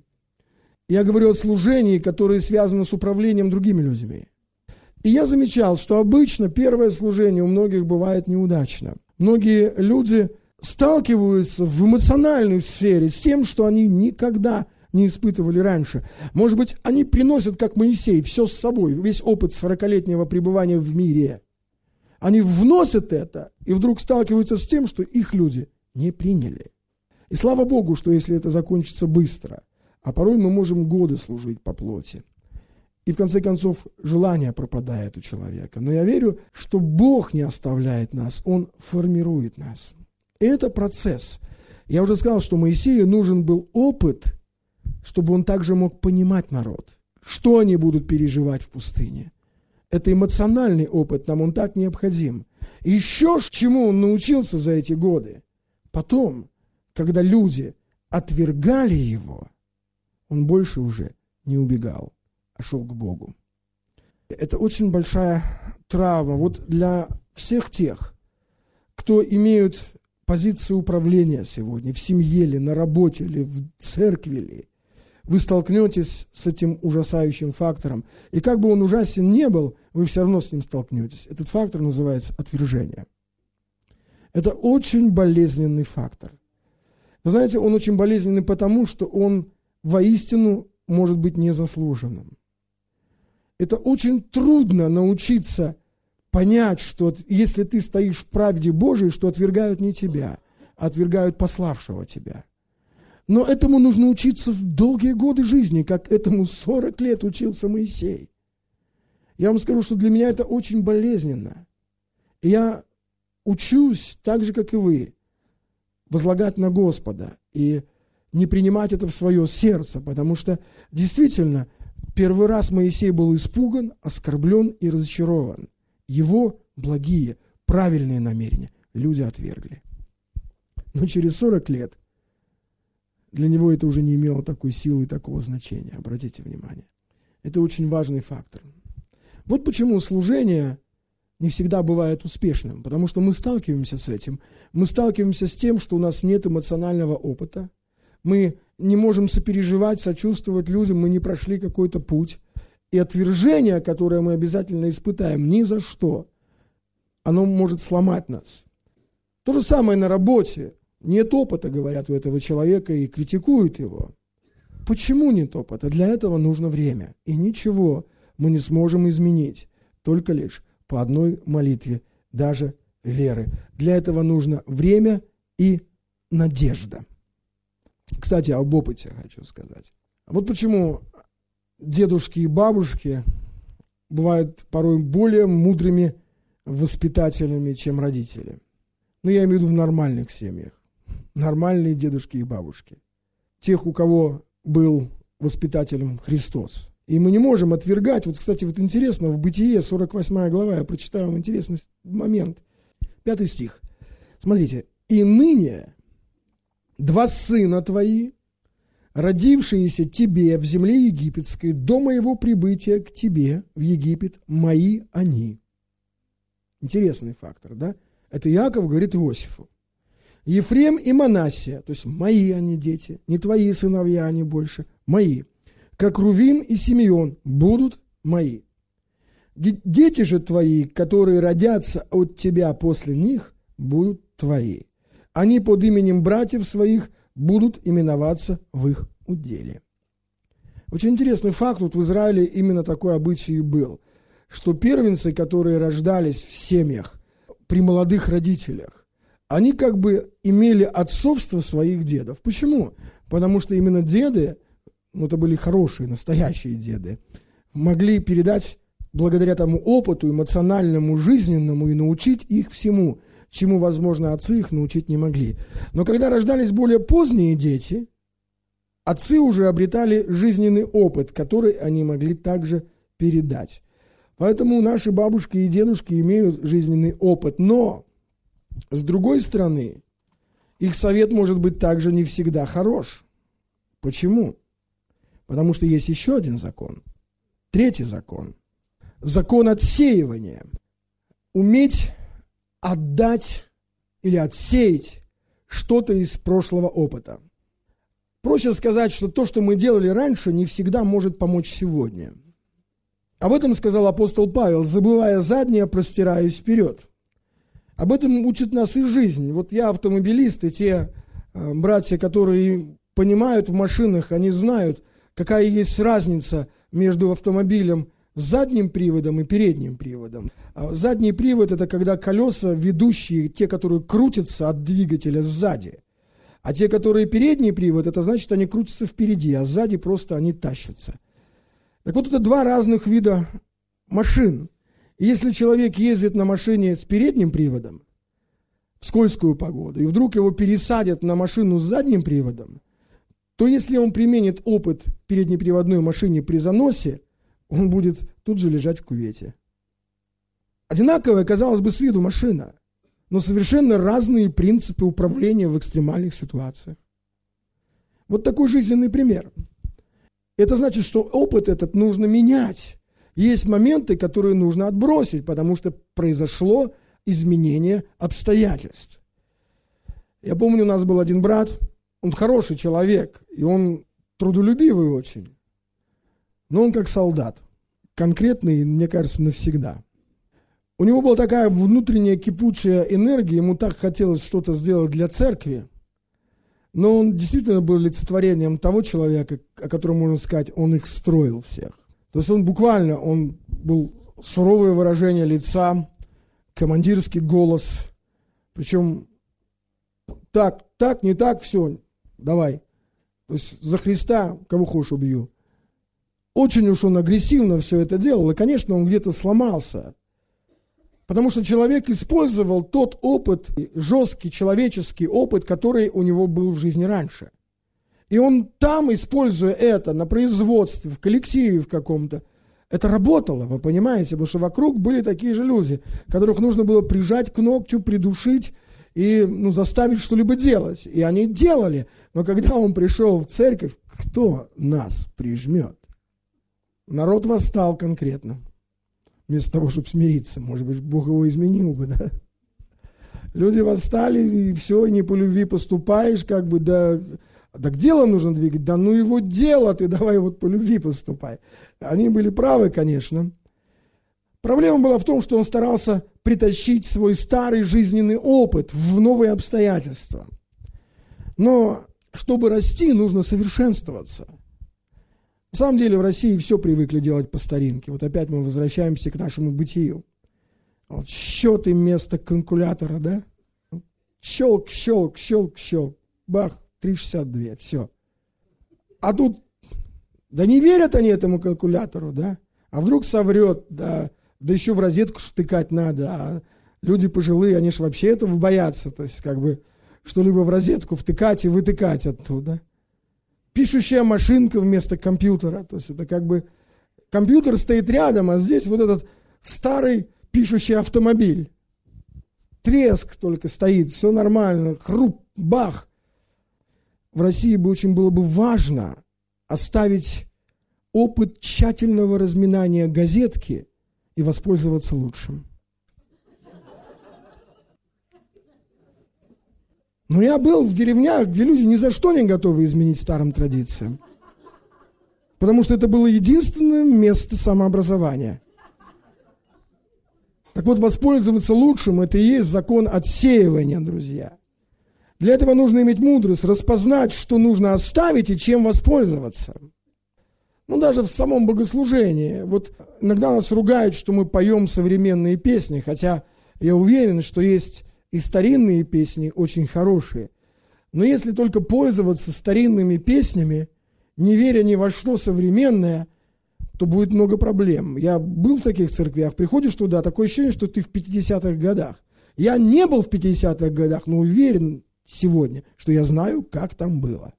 Я говорю о служении, которое связано с управлением другими людьми. И я замечал, что обычно первое служение у многих бывает неудачно. Многие люди сталкиваются в эмоциональной сфере с тем, что они никогда не испытывали раньше. Может быть, они приносят, как Моисей, все с собой, весь опыт 40-летнего пребывания в мире. Они вносят это и вдруг сталкиваются с тем, что их люди не приняли. И слава Богу, что если это закончится быстро, а порой мы можем годы служить по плоти. И в конце концов желание пропадает у человека. Но я верю, что Бог не оставляет нас, Он формирует нас. И это процесс. Я уже сказал, что Моисею нужен был опыт, чтобы он также мог понимать народ, что они будут переживать в пустыне. Это эмоциональный опыт, нам он так необходим. И еще чему он научился за эти годы. Потом, когда люди отвергали его, он больше уже не убегал, а шел к Богу. Это очень большая травма. Вот для всех тех, кто имеют позицию управления сегодня, в семье ли, на работе ли, в церкви ли, вы столкнетесь с этим ужасающим фактором. И как бы он ужасен не был, вы все равно с ним столкнетесь. Этот фактор называется отвержение. Это очень болезненный фактор. Вы знаете, он очень болезненный потому, что он воистину может быть незаслуженным. Это очень трудно научиться понять, что если ты стоишь в правде Божией, что отвергают не тебя, а отвергают пославшего тебя. Но этому нужно учиться в долгие годы жизни, как этому 40 лет учился Моисей. Я вам скажу, что для меня это очень болезненно. И я учусь так же, как и вы, возлагать на Господа и не принимать это в свое сердце, потому что действительно первый раз Моисей был испуган, оскорблен и разочарован. Его благие, правильные намерения люди отвергли. Но через 40 лет для него это уже не имело такой силы и такого значения. Обратите внимание. Это очень важный фактор. Вот почему служение не всегда бывает успешным, потому что мы сталкиваемся с этим. Мы сталкиваемся с тем, что у нас нет эмоционального опыта. Мы не можем сопереживать, сочувствовать людям, мы не прошли какой-то путь. И отвержение, которое мы обязательно испытаем, ни за что, оно может сломать нас. То же самое на работе. Нет опыта, говорят, у этого человека и критикуют его. Почему нет опыта? Для этого нужно время. И ничего мы не сможем изменить, только лишь по одной молитве, даже веры. Для этого нужно время и надежда. Кстати, об опыте хочу сказать. Вот почему дедушки и бабушки бывают порой более мудрыми воспитателями, чем родители. Но я имею в виду в нормальных семьях. Нормальные дедушки и бабушки. Тех, у кого был воспитателем Христос. И мы не можем отвергать. Вот, кстати, вот интересно, в Бытие, 48 глава, я прочитаю вам интересный момент. 5 стих. Смотрите. «И ныне 2 сына твои, родившиеся тебе в земле египетской, до моего прибытия к тебе в Египет, мои они». Интересный фактор, да? Это Иаков говорит Иосифу. Ефрем и Манассия, то есть мои они дети, не твои сыновья они больше, мои. Как Рувим и Симеон будут мои. Дети же твои, которые родятся от тебя после них, будут твои. Они под именем братьев своих будут именоваться в их уделе. Очень интересный факт, вот в Израиле именно такой обычай и был, что первенцы, которые рождались в семьях при молодых родителях, они как бы имели отцовство своих дедов. Почему? Потому что именно деды, ну это были хорошие, настоящие деды, могли передать благодаря тому опыту эмоциональному, жизненному, и научить их всему, чему, возможно, отцы их научить не могли. Но когда рождались более поздние дети, отцы уже обретали жизненный опыт, который они могли также передать. Поэтому наши бабушки и дедушки имеют жизненный опыт. Но, с другой стороны, их совет может быть также не всегда хорош. Почему? Потому что есть еще один закон. Третий закон. Закон отсеивания. Уметь отдать или отсеять что-то из прошлого опыта. Проще сказать, что то, что мы делали раньше, не всегда может помочь сегодня. Об этом сказал апостол Павел: забывая заднее, простираюсь вперед. Об этом учит нас и жизнь. Вот я автомобилист, и те братья, которые понимают в машинах, они знают, какая есть разница между автомобилем с задним приводом и передним приводом. Задний привод – это когда колеса ведущие, те, которые крутятся от двигателя сзади. А те, которые передний привод, это значит, они крутятся впереди, а сзади просто они тащатся. Так вот, это два разных вида машин. И если человек ездит на машине с передним приводом в скользкую погоду, и вдруг его пересадят на машину с задним приводом, то если он применит опыт переднеприводной машине при заносе, он будет тут же лежать в кювете. Одинаковая, казалось бы, с виду машина, но совершенно разные принципы управления в экстремальных ситуациях. Вот такой жизненный пример. Это значит, что опыт этот нужно менять. Есть моменты, которые нужно отбросить, потому что произошло изменение обстоятельств. Я помню, у нас был один брат, он хороший человек, и он трудолюбивый очень, но он как солдат, конкретный, мне кажется, навсегда. У него была такая внутренняя кипучая энергия, ему так хотелось что-то сделать для церкви, но он действительно был олицетворением того человека, о котором можно сказать, он их строил всех. То есть он буквально, он был суровое выражение лица, командирский голос, причем так, не так, все, давай. То есть за Христа кого хочешь убью. Очень уж он агрессивно все это делал, и, конечно, он где-то сломался. Потому что человек использовал тот опыт, жесткий человеческий опыт, который у него был в жизни раньше. И он там, используя это на производстве, в коллективе в каком-то, это работало, вы понимаете, потому что вокруг были такие же люди, которых нужно было прижать к ногтю, придушить и заставить что-либо делать. И они делали. Но когда он пришел в церковь, кто нас прижмет? Народ восстал конкретно. Вместо того, чтобы смириться. Может быть, Бог его изменил бы, да? Люди восстали, и все, не по любви поступаешь, как бы, да к делу нужно двигать, да ну его дело, ты давай вот по любви поступай. Они были правы, конечно. Проблема была в том, что он старался притащить свой старый жизненный опыт в новые обстоятельства. Но чтобы расти, нужно совершенствоваться. На самом деле в России все привыкли делать по старинке. Вот опять мы возвращаемся к нашему бытию. Вот счеты вместо калькулятора, да? Щелк, щелк, щелк, щелк. Бах, 3,62, все. А тут, да не верят они этому калькулятору, да? А вдруг соврет, да еще в розетку штыкать надо. А люди пожилые, они же вообще этого боятся. То есть как бы что-либо в розетку втыкать и вытыкать оттуда. Пишущая машинка вместо компьютера. То есть это как бы компьютер стоит рядом, а здесь вот этот старый пишущий автомобиль. Треск только стоит, все нормально, хруп, бах. В России очень было бы важно оставить опыт тщательного разминания газетки и воспользоваться лучшим. Но я был в деревнях, где люди ни за что не готовы изменить старым традициям. Потому что это было единственное место самообразования. Так вот, воспользоваться лучшим – это и есть закон отсеивания, друзья. Для этого нужно иметь мудрость, распознать, что нужно оставить и чем воспользоваться. Даже в самом богослужении. Вот иногда нас ругают, что мы поем современные песни, хотя я уверен, что есть и старинные песни очень хорошие. Но если только пользоваться старинными песнями, не веря ни во что современное, то будет много проблем. Я был в таких церквях, приходишь туда, такое ощущение, что ты в 50-х годах. Я не был в 50-х годах, но уверен сегодня, что я знаю, как там было.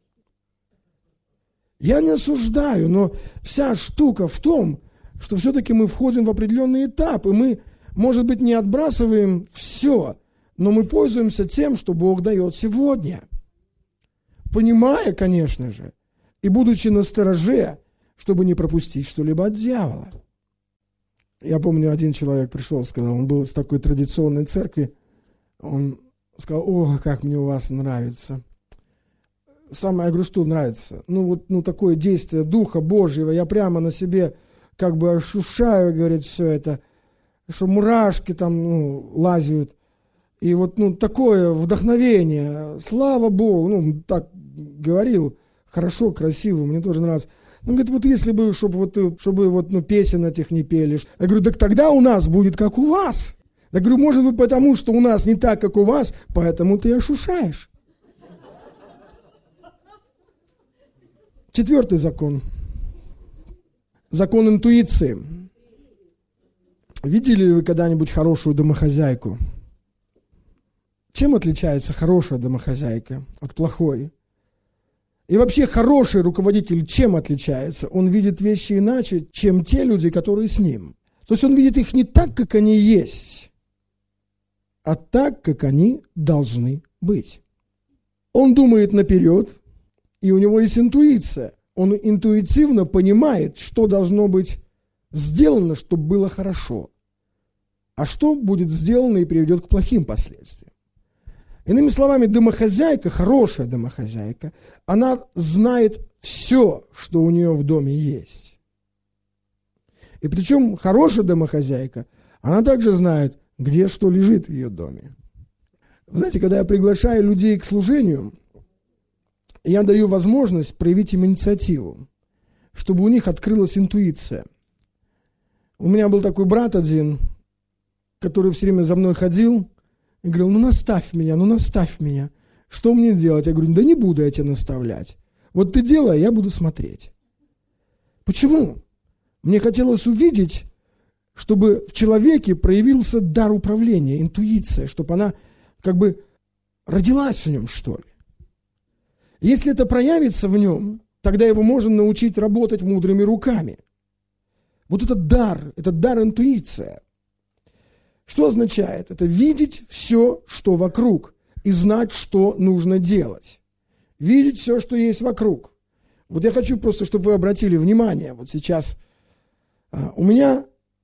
Я не осуждаю, но вся штука в том, что все-таки мы входим в определенный этап, и мы, может быть, не отбрасываем все, но мы пользуемся тем, что Бог дает сегодня. Понимая, конечно же, и будучи настороже, чтобы не пропустить что-либо от дьявола. Я помню, один человек пришел, сказал, он был из такой традиционной церкви, он сказал: о, как мне у вас нравится. Самое, я говорю, что нравится? Такое действие Духа Божьего, я прямо на себе как бы ощущаю, говорит, все это, что мурашки там, лазят. И такое вдохновение, слава Богу, так говорил, хорошо, красиво, мне тоже нравится. Он говорит, если бы, чтобы песен этих не пели. Я говорю, так тогда у нас будет как у вас. Я говорю, может быть, потому что у нас не так, как у вас, поэтому ты ошушаешь. 4-й закон. Закон интуиции. Видели ли вы когда-нибудь хорошую домохозяйку? Чем отличается хорошая домохозяйка от плохой? И вообще хороший руководитель чем отличается? Он видит вещи иначе, чем те люди, которые с ним. То есть он видит их не так, как они есть, а так, как они должны быть. Он думает наперед, и у него есть интуиция. Он интуитивно понимает, что должно быть сделано, чтобы было хорошо, а что будет сделано и приведет к плохим последствиям. Иными словами, домохозяйка, хорошая домохозяйка, она знает все, что у нее в доме есть. И причем хорошая домохозяйка, она также знает, где что лежит в ее доме. Вы знаете, когда я приглашаю людей к служению, я даю возможность проявить им инициативу, чтобы у них открылась интуиция. У меня был такой брат один, который все время за мной ходил, и говорил, наставь меня, что мне делать? Я говорю, да не буду я тебя наставлять. Вот ты делай, а я буду смотреть. Почему? Мне хотелось увидеть, чтобы в человеке проявился дар управления, интуиция, чтобы она как бы родилась в нем, что ли. Если это проявится в нем, тогда его можно научить работать мудрыми руками. Вот этот дар интуиция. Что означает? Это видеть все, что вокруг, и знать, что нужно делать. Видеть все, что есть вокруг. Вот я хочу просто, чтобы вы обратили внимание. Вот сейчас у меня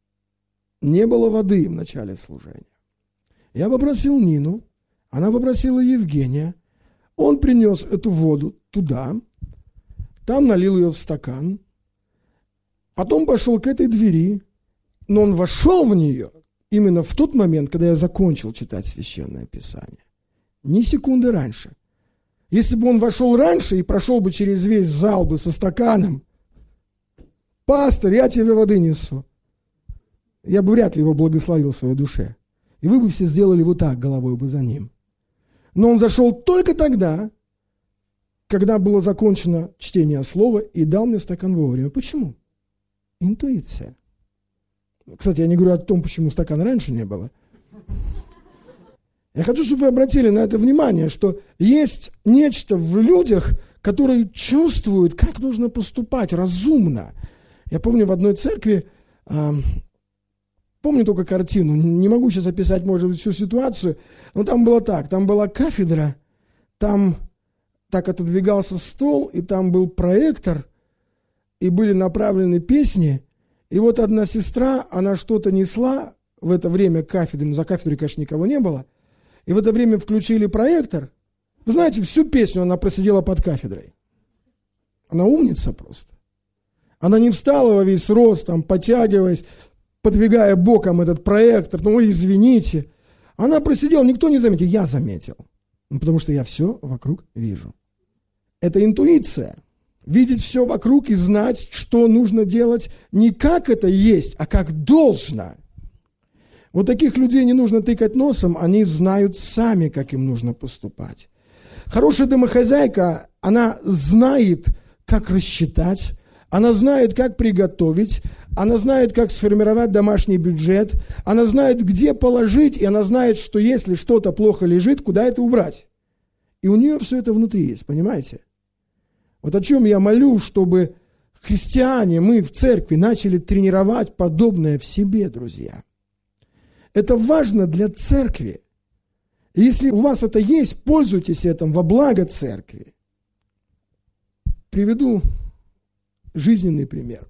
не было воды в начале служения. Я попросил Нину, она попросила Евгения. Он принес эту воду туда, там налил ее в стакан, потом пошел к этой двери, но он вошел в нее именно в тот момент, когда я закончил читать Священное Писание. Ни секунды раньше. Если бы он вошел раньше и прошел бы через весь зал бы со стаканом, пастор, я тебе воды несу, я бы вряд ли его благословил в своей душе. И вы бы все сделали вот так, головой бы за ним. Но он зашел только тогда, когда было закончено чтение слова, и дал мне стакан вовремя. Почему? Интуиция. Кстати, я не говорю о том, почему стакана раньше не было. Я хочу, чтобы вы обратили на это внимание, что есть нечто в людях, которые чувствуют, как нужно поступать разумно. Я помню в одной церкви, помню только картину, не могу сейчас описать, может быть, всю ситуацию, но там было так, там была кафедра, там так отодвигался стол, и там был проектор, и были направлены песни, и вот одна сестра, она что-то несла в это время к кафедре, но за кафедрой, конечно, никого не было, и в это время включили проектор. Вы знаете, всю песню она просидела под кафедрой. Она умница просто. Она не встала во весь рост, там, потягиваясь, подвигая боком этот проектор, извините. Она просидела, никто не заметил, я заметил. Потому что я все вокруг вижу. Это интуиция. Видеть все вокруг и знать, что нужно делать не как это есть, а как должно. Вот таких людей не нужно тыкать носом, они знают сами, как им нужно поступать. Хорошая домохозяйка, она знает, как рассчитать, Она знает, как приготовить, она знает, как сформировать домашний бюджет, она знает, где положить, и она знает, что если что-то плохо лежит, куда это убрать. И у нее все это внутри есть, понимаете? Вот о чем я молю, чтобы христиане, мы в церкви начали тренировать подобное в себе, друзья. Это важно для церкви. И если у вас это есть, пользуйтесь этим во благо церкви. Приведу жизненный пример.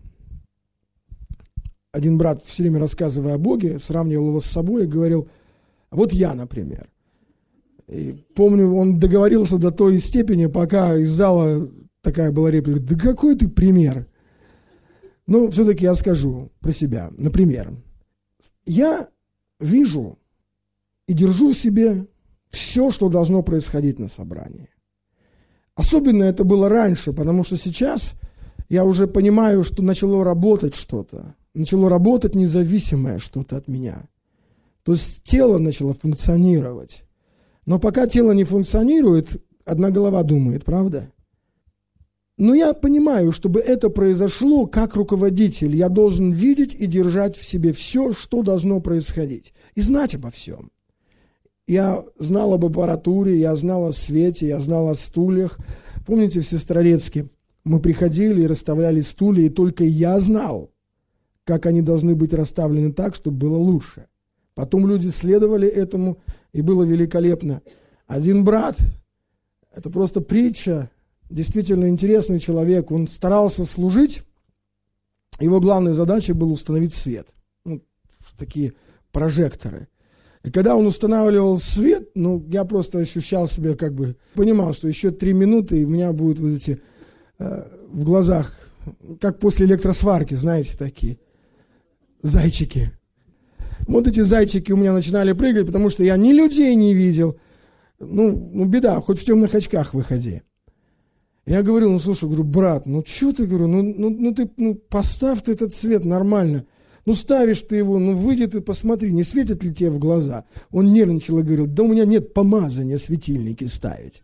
Один брат, все время рассказывая о Боге, сравнивал его с собой и говорил: вот я, например. И помню, он договорился до той степени, пока из зала такая была реплика: да какой ты пример? Но все-таки я скажу про себя. Например, я вижу и держу в себе все, что должно происходить на собрании. Особенно это было раньше, потому что сейчас я уже понимаю, что начало работать что-то. Начало работать независимое что-то от меня. То есть тело начало функционировать. Но пока тело не функционирует, одна голова думает, правда? Но я понимаю, чтобы это произошло, как руководитель, я должен видеть и держать в себе все, что должно происходить. И знать обо всем. Я знал об аппаратуре, я знал о свете, я знал о стульях. Помните, в Сестрорецке мы приходили и расставляли стулья, и только я знал, как они должны быть расставлены так, чтобы было лучше. Потом люди следовали этому, и было великолепно. Один брат, это просто притча, действительно интересный человек, он старался служить, его главной задачей было установить свет. Такие прожекторы. И когда он устанавливал свет, я просто ощущал себя понимал, что еще 3 минуты, и у меня будут вот эти в глазах, как после электросварки, знаете, такие зайчики. Вот эти зайчики у меня начинали прыгать, потому что я ни людей не видел. Беда, хоть в темных очках выходи. Я говорю, слушай, брат, что ты, ты поставь ты этот свет нормально. Ставишь ты его, выйди ты, посмотри, не светит ли тебе в глаза. Он нервничал и говорил: да у меня нет помазания светильники ставить.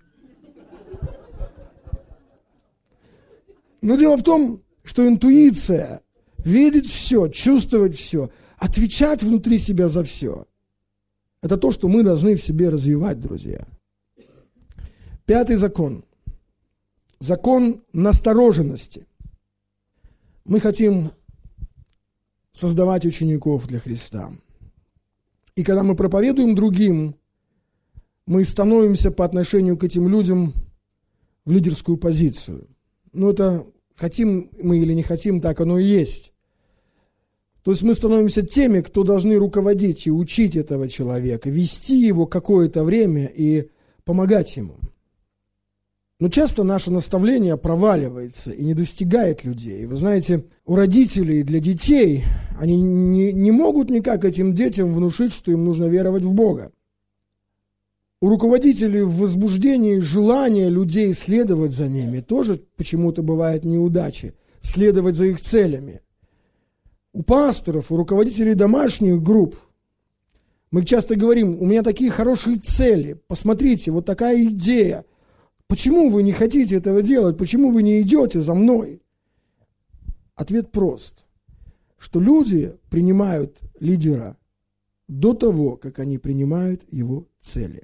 Но дело в том, что интуиция, видеть все, чувствовать все, отвечать внутри себя за все, это то, что мы должны в себе развивать, друзья. 5-й закон. Закон настороженности. Мы хотим создавать учеников для Христа. И когда мы проповедуем другим, мы становимся по отношению к этим людям в лидерскую позицию. Это хотим мы или не хотим, так оно и есть. То есть мы становимся теми, кто должны руководить и учить этого человека, вести его какое-то время и помогать ему. Но часто наше наставление проваливается и не достигает людей. Вы знаете, у родителей для детей, они не могут никак этим детям внушить, что им нужно веровать в Бога. У руководителей в возбуждении желания людей следовать за ними тоже почему-то бывают неудачи, следовать за их целями. У пасторов, у руководителей домашних групп мы часто говорим: у меня такие хорошие цели, посмотрите, вот такая идея. Почему вы не хотите этого делать? Почему вы не идете за мной? Ответ прост, что люди принимают лидера до того, как они принимают его цели.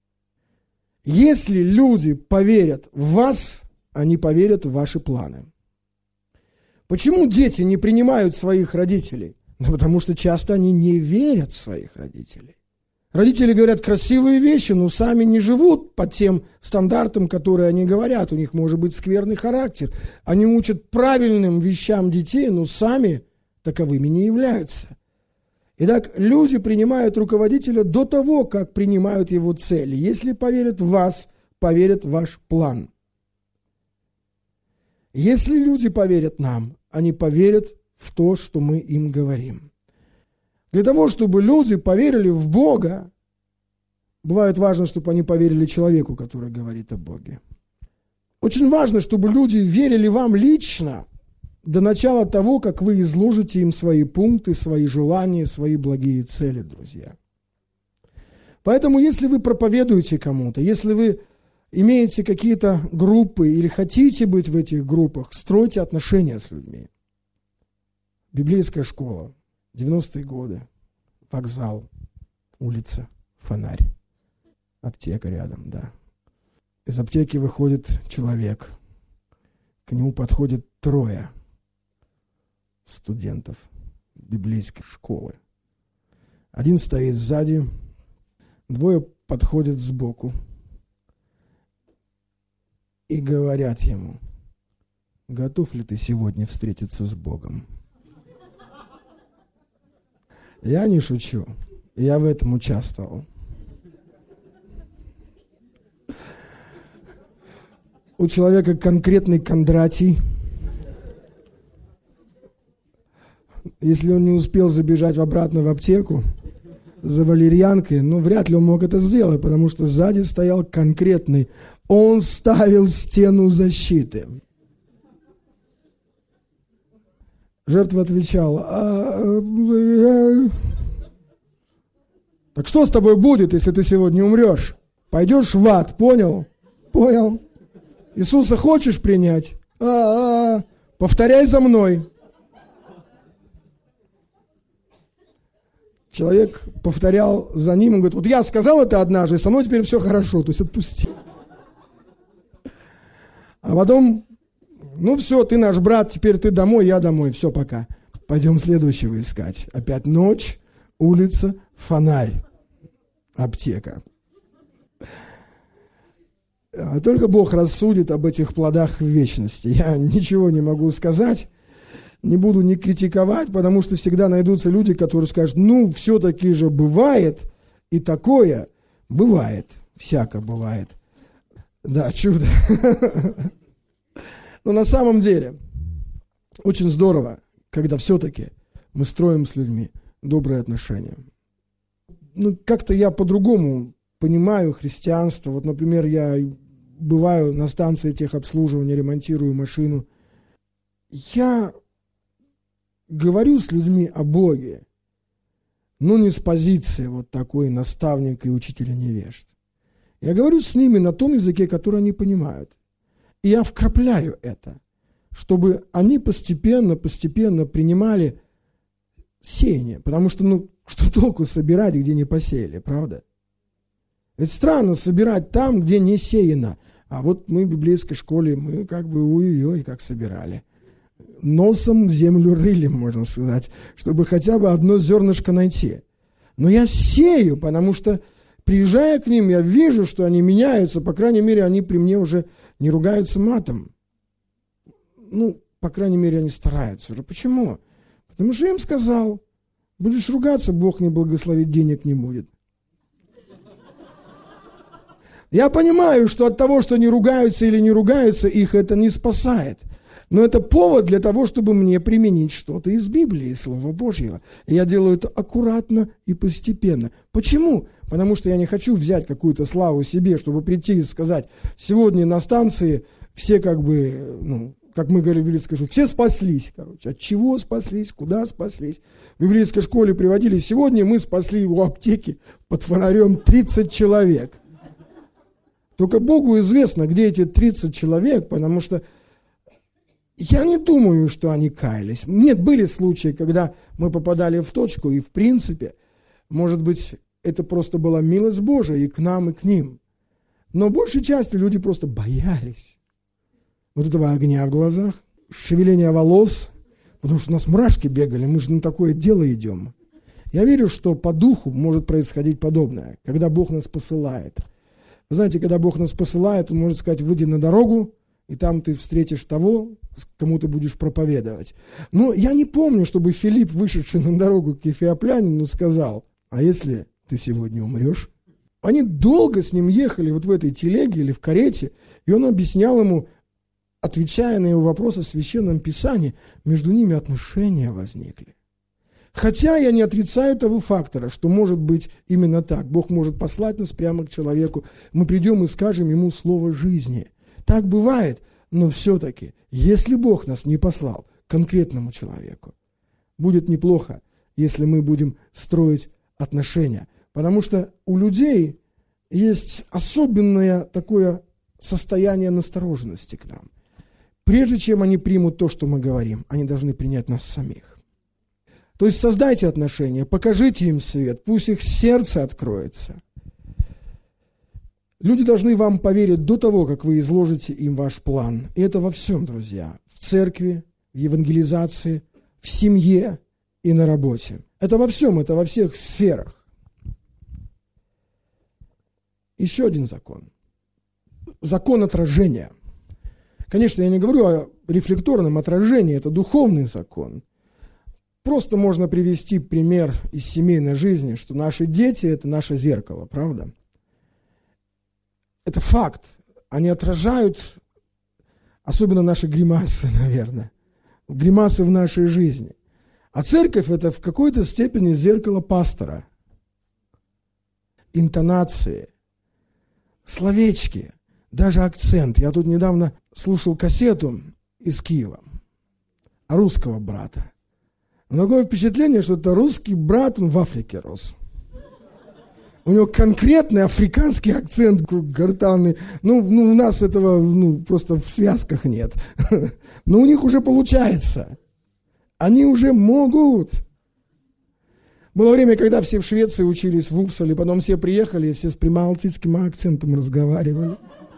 Если люди поверят в вас, они поверят в ваши планы. Почему дети не принимают своих родителей? Потому что часто они не верят в своих родителей. Родители говорят красивые вещи, но сами не живут по тем стандартам, которые они говорят. У них может быть скверный характер. Они учат правильным вещам детей, но сами таковыми не являются. Итак, люди принимают руководителя до того, как принимают его цели. Если поверят в вас, поверят в ваш план. Если люди поверят нам, они поверят в то, что мы им говорим. Для того, чтобы люди поверили в Бога, бывает важно, чтобы они поверили человеку, который говорит о Боге. Очень важно, чтобы люди верили вам лично до начала того, как вы изложите им свои пункты, свои желания, свои благие цели, друзья. Поэтому, если вы проповедуете кому-то, если вы имеете какие-то группы или хотите быть в этих группах, стройте отношения с людьми. Библейская школа, 90-е годы, вокзал, улица, фонарь, аптека рядом, да. Из аптеки выходит человек, к нему подходит 3 студентов библейской школы. Один стоит сзади, 2 подходят сбоку и говорят ему: готов ли ты сегодня встретиться с Богом? Я не шучу, я в этом участвовал. У человека конкретный Кондратий. Если он не успел забежать обратно в аптеку за валерьянкой, вряд ли он мог это сделать, потому что сзади стоял конкретный. Он ставил стену защиты. Жертва отвечала: так что с тобой будет, если ты сегодня умрешь? Пойдешь в ад, понял? Понял. Иисуса хочешь принять? Повторяй за мной. Человек повторял за ним, он говорит: вот я сказал это однажды, со мной теперь все хорошо, то есть отпусти. А потом: все, ты наш брат, теперь ты домой, я домой, все, пока. Пойдем следующего искать. Опять ночь, улица, фонарь, аптека. А только Бог рассудит об этих плодах в вечности. Я ничего не могу сказать, не буду ни критиковать, потому что всегда найдутся люди, которые скажут: все-таки же бывает и такое. Бывает, всяко бывает. Да, чудо. Но на самом деле очень здорово, когда все-таки мы строим с людьми добрые отношения. Как-то я по-другому понимаю христианство. Вот, например, я бываю на станции техобслуживания, ремонтирую машину. Я говорю с людьми о Боге, но не с позиции вот такой наставника и учителя невежд. Я говорю с ними на том языке, который они понимают. И я вкрапляю это, чтобы они постепенно принимали сеяние. Потому что, что толку собирать, где не посеяли, правда? Ведь странно собирать там, где не сеяно. А вот мы в библейской школе, мы ой-ой-ой, как собирали. Носом землю рыли, можно сказать, чтобы хотя бы одно зернышко найти. Но я сею, потому что, приезжая к ним, я вижу, что они меняются. По крайней мере, они при мне уже не ругаются матом. По крайней мере, они стараются уже. Почему? Потому что я им сказал: будешь ругаться, Бог не благословит, денег не будет. Я понимаю, что от того, что они ругаются или не ругаются, их это не спасает. Но это повод для того, чтобы мне применить что-то из Библии, Слова Божьего. И я делаю это аккуратно и постепенно. Почему? Потому что я не хочу взять какую-то славу себе, чтобы прийти и сказать: сегодня на станции все как мы говорили в библейской школе, все спаслись, От чего спаслись, куда спаслись? В библейской школе приводили: сегодня мы спасли у аптеки под фонарем 30 человек. Только Богу известно, где эти 30 человек, потому что я не думаю, что они каялись. Нет, были случаи, когда мы попадали в точку, и в принципе, может быть, это просто была милость Божия и к нам, и к ним. Но большей частью люди просто боялись вот этого огня в глазах, шевеления волос, потому что у нас мурашки бегали, мы же на такое дело идем. Я верю, что по духу может происходить подобное, когда Бог нас посылает. Вы знаете, когда Бог нас посылает, Он может сказать: выйди на дорогу, и там ты встретишь того, кому ты будешь проповедовать. Но я не помню, чтобы Филипп, вышедший на дорогу к Ефиоплянину, сказал: а если ты сегодня умрешь? Они долго с ним ехали вот в этой телеге или в карете, и он объяснял ему, отвечая на его вопросы о Священном Писании, между ними отношения возникли. Хотя я не отрицаю того фактора, что может быть именно так. Бог может послать нас прямо к человеку, мы придем и скажем ему слово жизни. Так бывает, но все-таки, если Бог нас не послал к конкретному человеку, будет неплохо, если мы будем строить отношения. Потому что у людей есть особенное такое состояние настороженности к нам. Прежде чем они примут то, что мы говорим, они должны принять нас самих. То есть создайте отношения, покажите им свет, пусть их сердце откроется. Люди должны вам поверить до того, как вы изложите им ваш план. И это во всем, друзья. В церкви, в евангелизации, в семье и на работе. Это во всем, это во всех сферах. Еще один закон. Закон отражения. Конечно, я не говорю о рефлекторном отражении, это духовный закон. Просто можно привести пример из семейной жизни, что наши дети – это наше зеркало, правда? Это факт. Они отражают, особенно наши гримасы, наверное, гримасы в нашей жизни. А церковь – это в какой-то степени зеркало пастора. Интонации, словечки, даже акцент. Я тут недавно слушал кассету из Киева о русского брата. Но такое впечатление, что это русский брат, он в Африке рос. У него конкретный африканский акцент гортанный. Ну, у нас этого просто в связках нет. Но у них уже получается. Они уже могут. Было время, когда все в Швеции учились в Упсале, потом все приехали, и все с прималтийским акцентом разговаривали.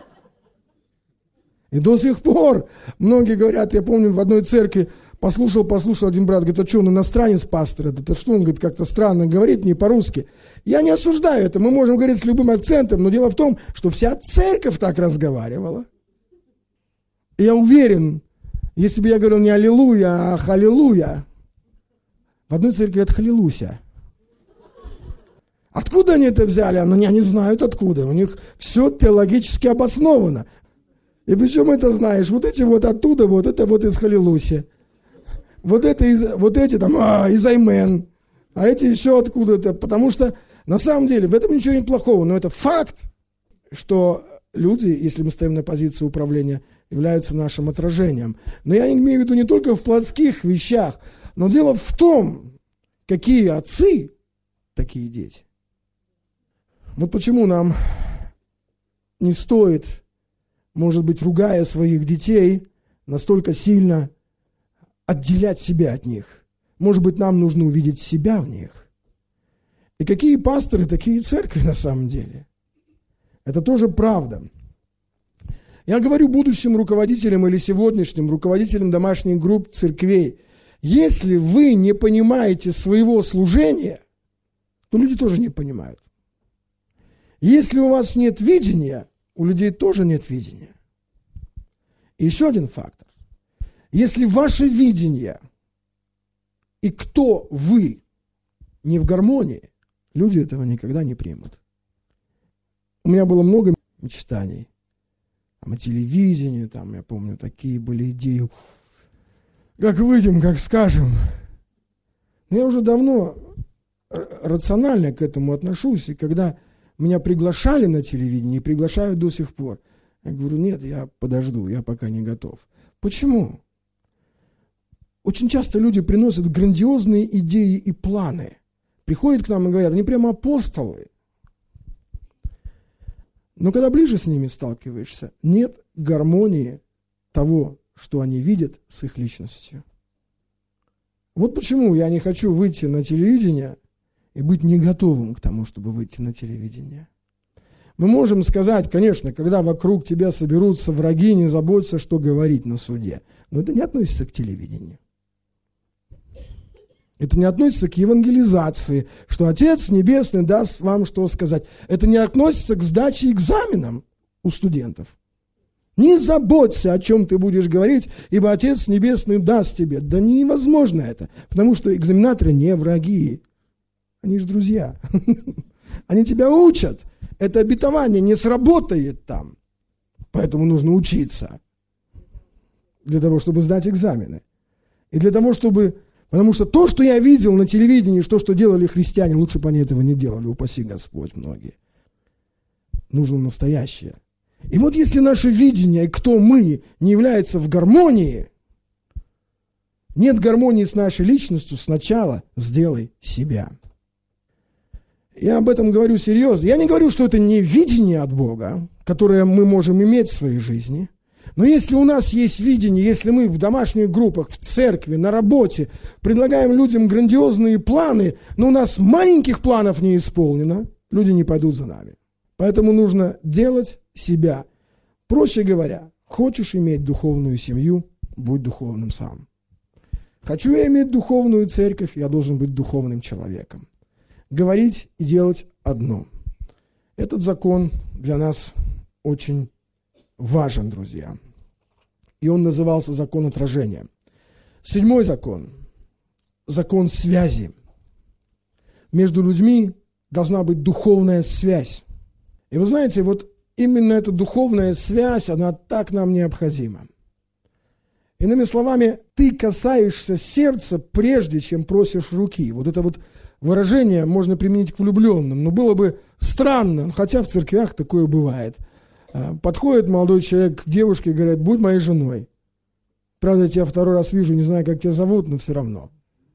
И до сих пор многие говорят, я помню, в одной церкви послушал один брат, говорит, а что, он иностранец, пастор? Это что, он, говорит, как-то странно говорит, не по-русски. Я не осуждаю это, мы можем говорить с любым акцентом, но дело в том, что вся церковь так разговаривала. И я уверен, если бы я говорил не аллилуйя, а халилуя, в одной церкви это халилуся. Откуда они это взяли? Они знают откуда, у них все теологически обосновано. И причем это знаешь, вот эти вот оттуда, вот это вот из халилуся. Вот эти там из Аймен, а эти еще откуда-то. Потому что на самом деле в этом ничего нет плохого, но это факт, что люди, если мы стоим на позиции управления, являются нашим отражением. Но я имею в виду не только в плотских вещах, но дело в том, какие отцы, такие дети. Вот почему нам не стоит, может быть, ругая своих детей, настолько сильно отделять себя от них. Может быть, нам нужно увидеть себя в них. И какие пасторы, такие церкви на самом деле. Это тоже правда. Я говорю будущим руководителям или сегодняшним руководителям домашних групп церквей, если вы не понимаете своего служения, то люди тоже не понимают. Если у вас нет видения, у людей тоже нет видения. И еще один фактор. Если ваше видение и кто вы не в гармонии, люди этого никогда не примут. У меня было много мечтаний. О телевидении, там, я помню, такие были идеи. Как выйдем, как скажем. Но я уже давно рационально к этому отношусь. И когда меня приглашали на телевидение, и приглашают до сих пор, я говорю, нет, я подожду, я пока не готов. Почему? Очень часто люди приносят грандиозные идеи и планы. Приходят к нам и говорят, они прямо апостолы. Но когда ближе с ними сталкиваешься, нет гармонии того, что они видят с их личностью. Вот почему я не хочу выйти на телевидение и быть не готовым к тому, чтобы выйти на телевидение. Мы можем сказать, конечно, когда вокруг тебя соберутся враги, не заботься, что говорить на суде. Но это не относится к телевидению. Это не относится к евангелизации, что Отец Небесный даст вам что сказать. Это не относится к сдаче экзаменам у студентов. Не заботься, о чем ты будешь говорить, ибо Отец Небесный даст тебе. Да невозможно это, потому что экзаменаторы не враги. Они же друзья. Они тебя учат. Это обетование не сработает там. Поэтому нужно учиться. Для того, чтобы сдать экзамены. И для того, чтобы... Потому что то, что я видел на телевидении, то, что делали христиане, лучше бы они этого не делали, упаси Господь многие. Нужно настоящее. И вот если наше видение, кто мы, не является в гармонии, нет гармонии с нашей личностью, сначала сделай себя. Я об этом говорю серьезно. Я не говорю, что это не видение от Бога, которое мы можем иметь в своей жизни. Но если у нас есть видение, если мы в домашних группах, в церкви, на работе предлагаем людям грандиозные планы, но у нас маленьких планов не исполнено, люди не пойдут за нами. Поэтому нужно делать себя. Проще говоря, хочешь иметь духовную семью, будь духовным сам. Хочу я иметь духовную церковь, я должен быть духовным человеком. Говорить и делать одно. Этот закон для нас очень важен, друзья. И он назывался закон отражения. 7-й закон. Закон связи. Между людьми должна быть духовная связь. И вы знаете, вот именно эта духовная связь, она так нам необходима. Иными словами, ты касаешься сердца, прежде чем просишь руки. Вот это вот выражение можно применить к влюбленным. Но было бы странно, хотя в церквях такое бывает. Подходит молодой человек к девушке и говорит: будь моей женой. Правда, я тебя второй раз вижу, не знаю, как тебя зовут, но все равно.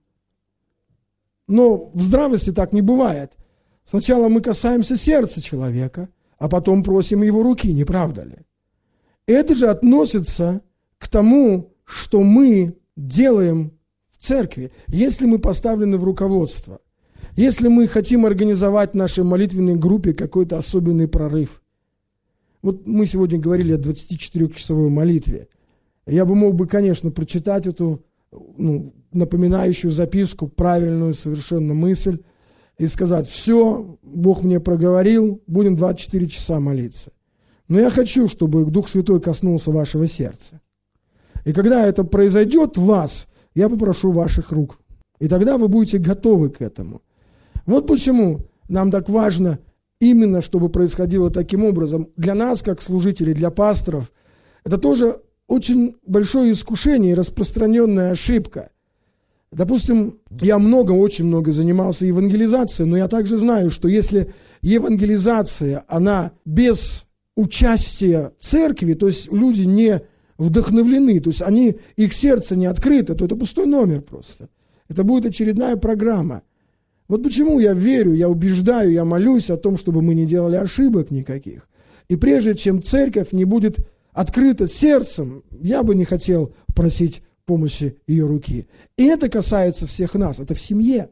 Но в здравости так не бывает. Сначала мы касаемся сердца человека, а потом просим его руки, не правда ли? Это же относится к тому, что мы делаем в церкви, если мы поставлены в руководство, если мы хотим организовать в нашей молитвенной группе какой-то особенный прорыв. Вот мы сегодня говорили о 24-часовой молитве. Я бы мог бы, конечно, прочитать эту напоминающую записку, правильную совершенно мысль, и сказать: все, Бог мне проговорил, будем 24 часа молиться. Но я хочу, чтобы Дух Святой коснулся вашего сердца. И когда это произойдет в вас, я попрошу ваших рук. И тогда вы будете готовы к этому. Вот почему нам так важно именно, чтобы происходило таким образом. Для нас, как служителей, для пасторов, это тоже очень большое искушение и распространенная ошибка. Допустим, я очень много занимался евангелизацией, но я также знаю, что если евангелизация, она без участия церкви, то есть люди не вдохновлены, то есть их сердце не открыто, то это пустой номер просто. Это будет очередная программа. Вот почему я верю, я убеждаю, я молюсь о том, чтобы мы не делали ошибок никаких. И прежде чем церковь не будет открыта сердцем, я бы не хотел просить помощи ее руки. И это касается всех нас, это в семье,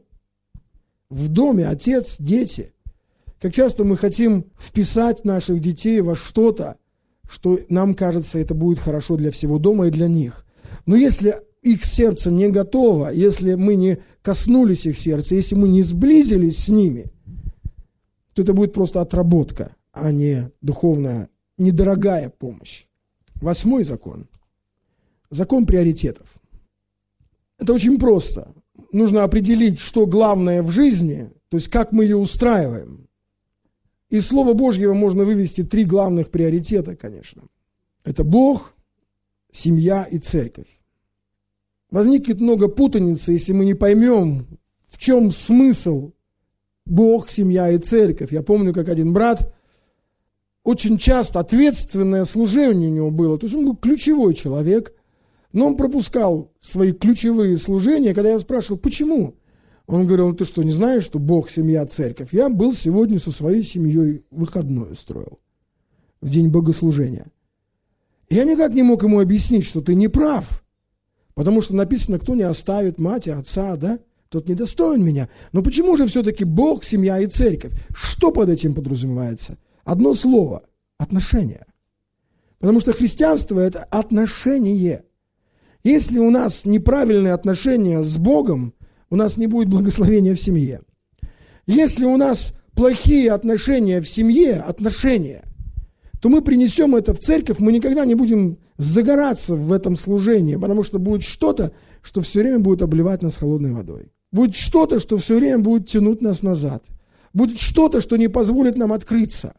в доме, отец, дети. Как часто мы хотим вписать наших детей во что-то, что нам кажется, это будет хорошо для всего дома и для них. Но если их сердце не готово, если мы не коснулись их сердца, если мы не сблизились с ними, то это будет просто отработка, а не духовная, недорогая помощь. 8-й закон. Закон приоритетов. Это очень просто. Нужно определить, что главное в жизни, то есть как мы ее устраиваем. Из Слова Божьего можно вывести 3 главных приоритета, конечно. Это Бог, семья и церковь. Возникнет много путаницы, если мы не поймем, в чем смысл Бог, семья и церковь. Я помню, как один брат, очень часто ответственное служение у него было, то есть он был ключевой человек, но он пропускал свои ключевые служения. Когда я спрашивал, почему? Он говорил: ты что, не знаешь, что Бог, семья, церковь? Я был сегодня со своей семьей, выходной устроил в день богослужения. И я никак не мог ему объяснить, что ты не прав. Потому что написано: кто не оставит мать и отца, да, тот недостоин меня. Но почему же все-таки Бог, семья и церковь? Что под этим подразумевается? Одно слово – отношения. Потому что христианство – это отношение. Если у нас неправильные отношения с Богом, у нас не будет благословения в семье. Если у нас плохие отношения в семье, то мы принесем это в церковь, мы никогда не будем загораться в этом служении, потому что будет что-то, что все время будет обливать нас холодной водой. Будет что-то, что все время будет тянуть нас назад. Будет что-то, что не позволит нам открыться.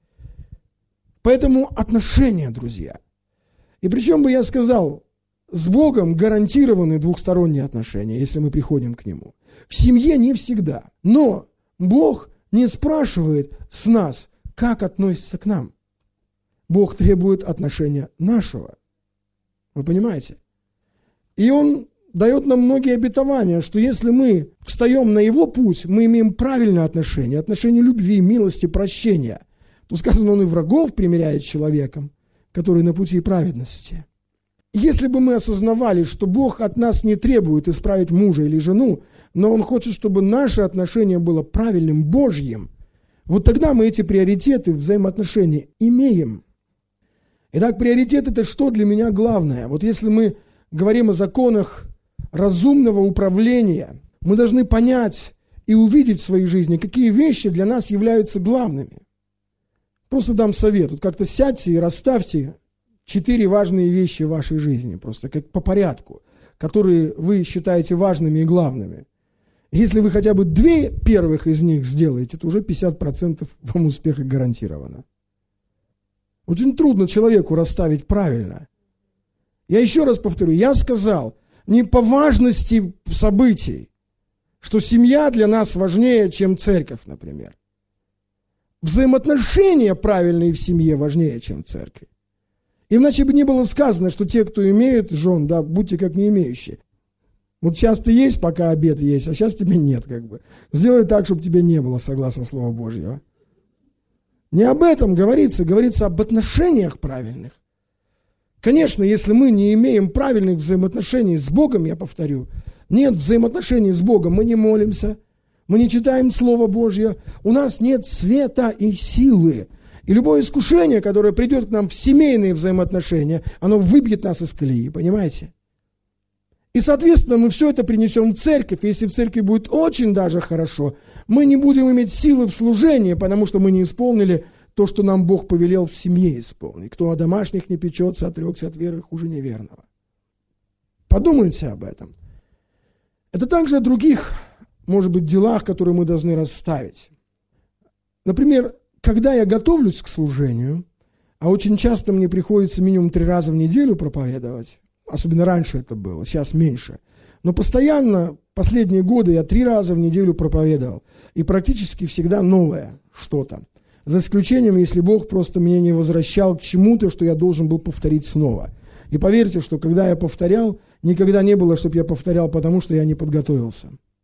Поэтому отношения, друзья. И причем бы я сказал, с Богом гарантированы двухсторонние отношения, если мы приходим к Нему. В семье не всегда. Но Бог не спрашивает с нас, как относится к нам. Бог требует отношения нашего. Вы понимаете? И Он дает нам многие обетования, что если мы встаем на Его путь, мы имеем правильное отношение любви, милости, прощения, то сказано, Он и врагов примиряет с человеком, который на пути праведности. Если бы мы осознавали, что Бог от нас не требует исправить мужа или жену, но Он хочет, чтобы наше отношение было правильным, Божьим, вот тогда мы эти приоритеты взаимоотношений имеем. Итак, приоритет – это что для меня главное? Вот если мы говорим о законах разумного управления, мы должны понять и увидеть в своей жизни, какие вещи для нас являются главными. Просто дам совет. Вот как-то сядьте и расставьте 4 важные вещи в вашей жизни, просто как по порядку, которые вы считаете важными и главными. Если вы хотя бы 2 первых из них сделаете, то уже 50% вам успеха гарантировано. Очень трудно человеку расставить правильно. Я еще раз повторю, я сказал, не по важности событий, что семья для нас важнее, чем церковь, например. Взаимоотношения правильные в семье важнее, чем в церкви. Иначе бы не было сказано, что те, кто имеют жен, да, будьте как не имеющие. Вот сейчас ты есть, пока обед есть, а сейчас тебя нет, как бы. Сделай так, чтобы тебя не было, согласно Слову Божьего. Не об этом говорится об отношениях правильных. Конечно, если мы не имеем правильных взаимоотношений с Богом, я повторю, нет взаимоотношений с Богом, мы не молимся, мы не читаем Слово Божье, у нас нет света и силы. И любое искушение, которое придет к нам в семейные взаимоотношения, оно выбьет нас из колеи, понимаете? И, соответственно, мы все это принесем в церковь. Если в церкви будет очень даже хорошо, мы не будем иметь силы в служении, потому что мы не исполнили то, что нам Бог повелел в семье исполнить. Кто о домашних не печется, отрекся от веры хуже неверного. Подумайте об этом. Это также о других, может быть, делах, которые мы должны расставить. Например, когда я готовлюсь к служению, а очень часто мне приходится минимум 3 раза в неделю проповедовать, особенно раньше это было, сейчас меньше. Но постоянно, последние годы я 3 раза в неделю проповедовал. И практически всегда новое что-то. За исключением, если Бог просто меня не возвращал к чему-то, что я должен был повторить снова. И поверьте, что когда я повторял, никогда не было, чтобы я повторял, потому что я не подготовился.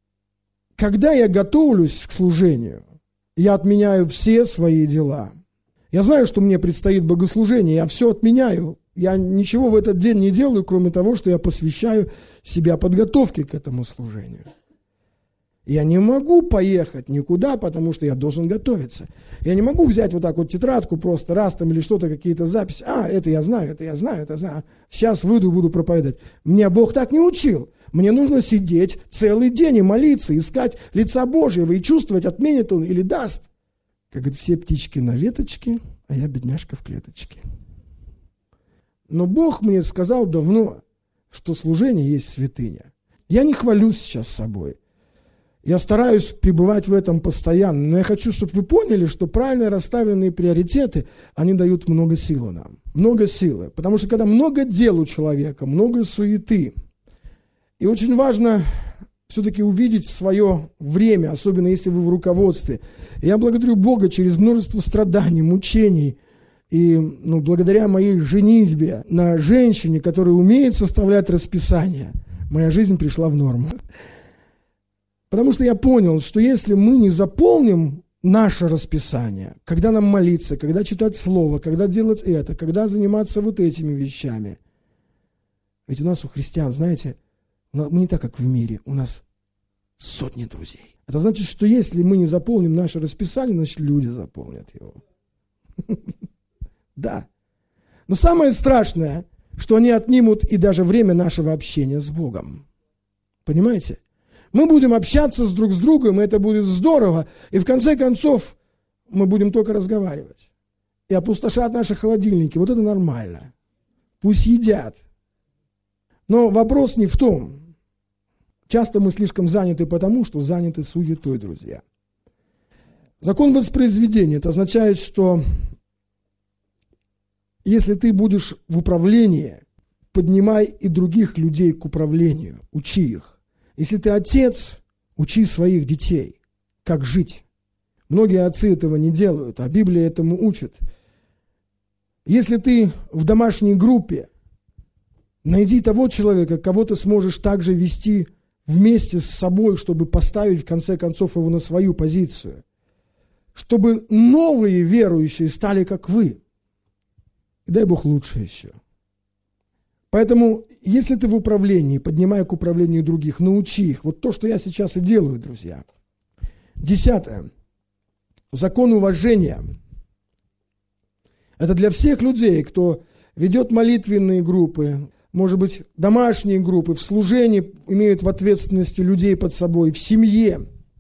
Когда я готовлюсь к служению, я отменяю все свои дела. Я знаю, что мне предстоит богослужение, я все отменяю. Я ничего в этот день не делаю, кроме того, что я посвящаю себя подготовке к этому служению. Я не могу поехать никуда, потому что я должен готовиться. Я не могу взять вот так вот тетрадку просто раз там или что-то, какие-то записи. Это я знаю, это я знаю, это знаю. Сейчас выйду и буду проповедовать. Меня Бог так не учил. Мне нужно сидеть целый день и молиться, искать лица Божьего и чувствовать, отменит Он или даст. Как говорят, все птички на веточке, а я бедняжка в клеточке. Но Бог мне сказал давно, что служение есть святыня. Я не хвалюсь сейчас собой. Я стараюсь пребывать в этом постоянно. Но я хочу, чтобы вы поняли, что правильно расставленные приоритеты, они дают много силы нам. Много силы. Потому что когда много дел у человека, много суеты. И очень важно все-таки увидеть свое время, особенно если вы в руководстве. И я благодарю Бога через множество страданий, мучений. И благодаря моей женитьбе на женщине, которая умеет составлять расписание, моя жизнь пришла в норму. Потому что я понял, что если мы не заполним наше расписание, когда нам молиться, когда читать Слово, когда делать это, когда заниматься вот этими вещами. Ведь у нас, у христиан, знаете, мы не так, как в мире, у нас сотни друзей. Это значит, что если мы не заполним наше расписание, значит, люди заполнят его. Да. Но самое страшное, что они отнимут и даже время нашего общения с Богом. Понимаете? Мы будем общаться друг с другом, и это будет здорово, и в конце концов мы будем только разговаривать. И опустошат наши холодильники. Вот это нормально. Пусть едят. Но вопрос не в том. Часто мы слишком заняты потому, что заняты суетой, друзья. Закон воспроизведения. Это означает, что если ты будешь в управлении, поднимай и других людей к управлению, учи их. Если ты отец, учи своих детей, как жить. Многие отцы этого не делают, а Библия этому учит. Если ты в домашней группе, Найди того человека, кого ты сможешь также вести вместе с собой, чтобы поставить, в конце концов, его на свою позицию. Чтобы новые верующие стали, как вы. И дай Бог лучше еще. Поэтому, если ты в управлении, поднимай к управлению других, научи их. Вот то, что я сейчас и делаю, друзья. 10. Закон уважения. Это для всех людей, кто ведет молитвенные группы, может быть, домашние группы, в служении имеют в ответственности людей под собой, в семье.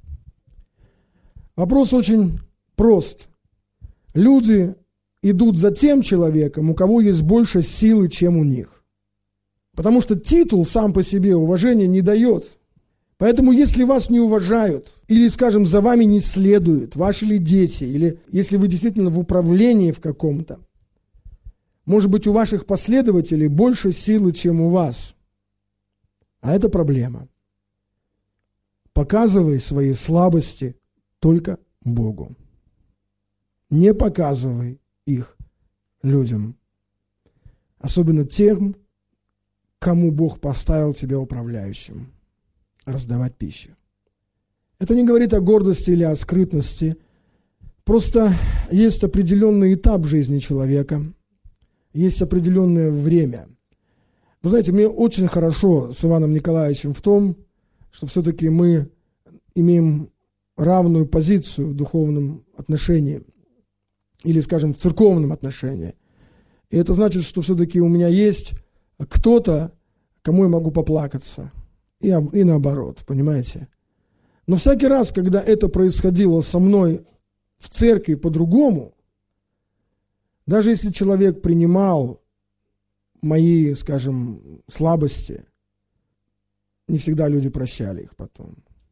Вопрос очень прост. Люди идут за тем человеком, у кого есть больше силы, чем у них. Потому что титул сам по себе уважения не дает. Поэтому, если вас не уважают, или, скажем, за вами не следуют, ваши ли дети, или если вы действительно в управлении в каком-то, может быть, у ваших последователей больше силы, чем у вас. А это проблема. Показывай свои слабости только Богу. Не показывай их людям. Особенно тем, кому Бог поставил тебя управляющим. Раздавать пищу. Это не говорит о гордости или о скрытности. Просто есть определенный этап в жизни человека. Есть определенное время. Вы знаете, мне очень хорошо с Иваном Николаевичем в том, что все-таки мы имеем равную позицию в духовном отношении. Или, скажем, в церковном отношении. И это значит, что все-таки у меня есть кто-то, кому я могу поплакаться. И наоборот, понимаете? Но всякий раз, когда это происходило со мной в церкви по-другому, даже если человек принимал мои, скажем, слабости, не всегда люди прощали их потом.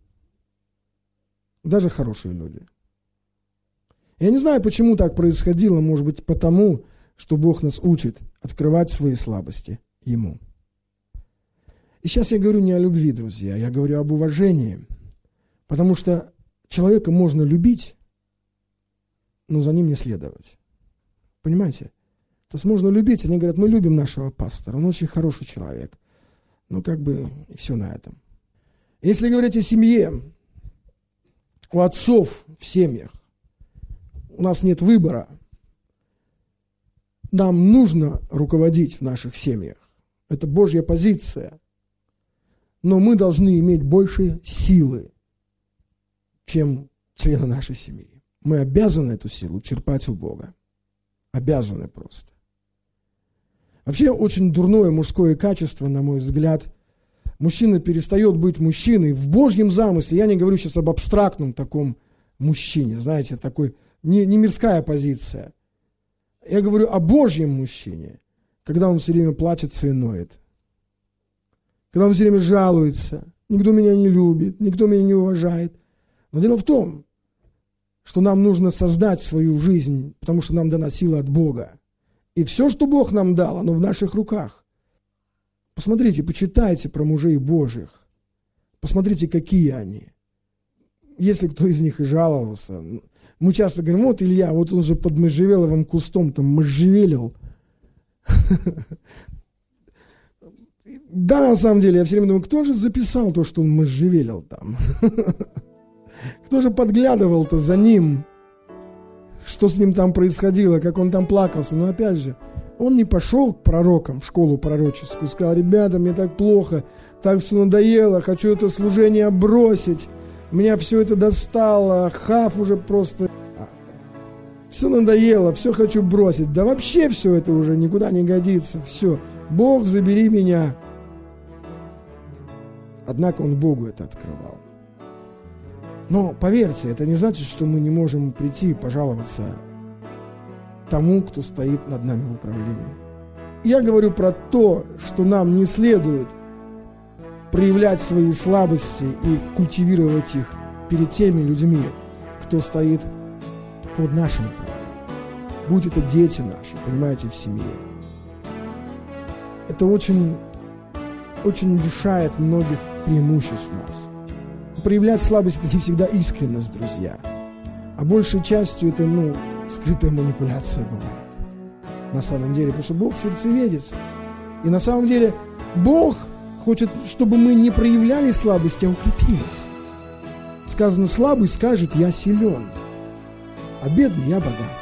Даже хорошие люди. Я не знаю, почему так происходило, может быть, потому, что Бог нас учит открывать свои слабости Ему. И сейчас я говорю не о любви, друзья, я говорю об уважении. Потому что человека можно любить, но за ним не следовать. Понимаете? То есть можно любить, они говорят, мы любим нашего пастора, он очень хороший человек. Ну, как бы, и все на этом. Если говорить о семье, у отцов в семьях, у нас нет выбора. Нам нужно руководить в наших семьях. Это Божья позиция. Но мы должны иметь больше силы, чем члены нашей семьи. Мы обязаны эту силу черпать у Бога. Обязаны просто. Вообще очень дурное мужское качество, на мой взгляд. Мужчина перестает быть мужчиной в Божьем замысле. Я не говорю сейчас об абстрактном таком мужчине, знаете, такой не мирская позиция. Я говорю о Божьем мужчине, когда он все время плачется и ноет. Когда он все время жалуется, никто меня не любит, никто меня не уважает. Но дело в том, что нам нужно создать свою жизнь, потому что нам дана сила от Бога. И все, что Бог нам дал, оно в наших руках. Посмотрите, почитайте про мужей Божьих. Посмотрите, какие они. Если кто из них и жаловался. Мы часто говорим, вот Илья, вот он же под можжевеловым кустом там можжевелил. Да, на самом деле, я все время думаю, кто же записал то, что он можжевелил там? Кто же подглядывал-то за ним? Что с ним там происходило, как он там плакался? Но опять же, он не пошел к пророкам в школу пророческую, сказал, ребята, мне так плохо, так все надоело, хочу это служение бросить, меня все это достало, хав уже просто, все надоело, все хочу бросить. Да вообще все это уже никуда не годится, все, Бог, забери меня. Однако он Богу это открывал. Но поверьте, это не значит, что мы не можем прийти и пожаловаться тому, кто стоит над нами в управлении. Я говорю про то, что нам не следует проявлять свои слабости и культивировать их перед теми людьми, кто стоит под нашим управлением. Будь это дети наши, понимаете, в семье. Это очень лишает многих преимуществ нас. Проявлять слабость – это не всегда искренность, друзья. А большей частью это, скрытая манипуляция бывает. На самом деле, потому что Бог сердцеведец. И на самом деле Бог хочет, чтобы мы не проявляли слабости, а укрепились. Сказано, слабый скажет, я силен, а бедный я богат.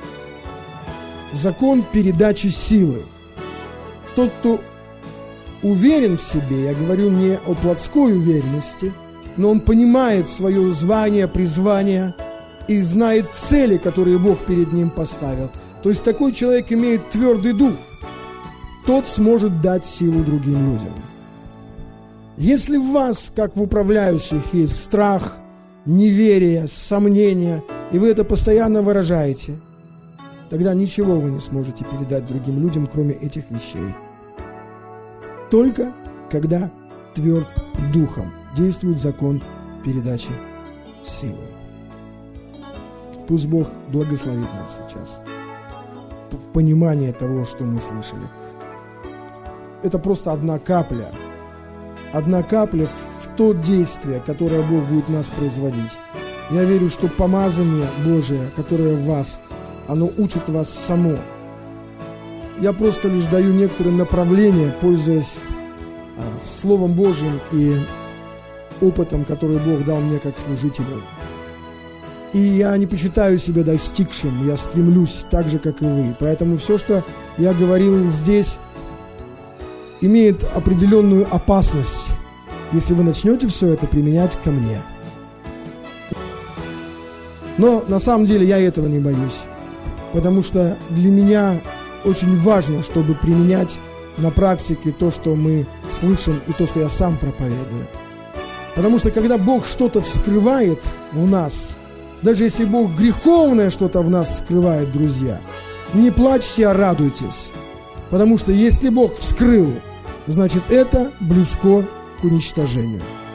Закон передачи силы. Тот, кто уверен в себе, я говорю не о плотской уверенности, но он понимает свое звание, призвание и знает цели, которые Бог перед ним поставил. То есть такой человек имеет твердый дух. Тот сможет дать силу другим людям. Если в вас, как в управляющих, есть страх, неверие, сомнения, и вы это постоянно выражаете, тогда ничего вы не сможете передать другим людям, кроме этих вещей. Только когда тверд духом действует закон передачи силы. Пусть Бог благословит нас сейчас в понимании того, что мы слышали. Это просто одна капля в то действие, которое Бог будет в нас производить. Я верю, что помазание Божие, которое в вас, оно учит вас само. Я просто лишь даю некоторые направления, пользуясь Словом Божьим и опытом, который Бог дал мне как служителю. И я не почитаю себя достигшим, я стремлюсь так же, как и вы. Поэтому все, что я говорил здесь, имеет определенную опасность, если вы начнете все это применять ко мне. Но на самом деле я этого не боюсь, потому что для меня очень важно, чтобы применять на практике то, что мы слышим, и то, что я сам проповедую. Потому что когда Бог что-то вскрывает в нас, даже если Бог греховное что-то в нас скрывает, друзья, не плачьте, а радуйтесь. Потому что если Бог вскрыл, значит это близко к уничтожению.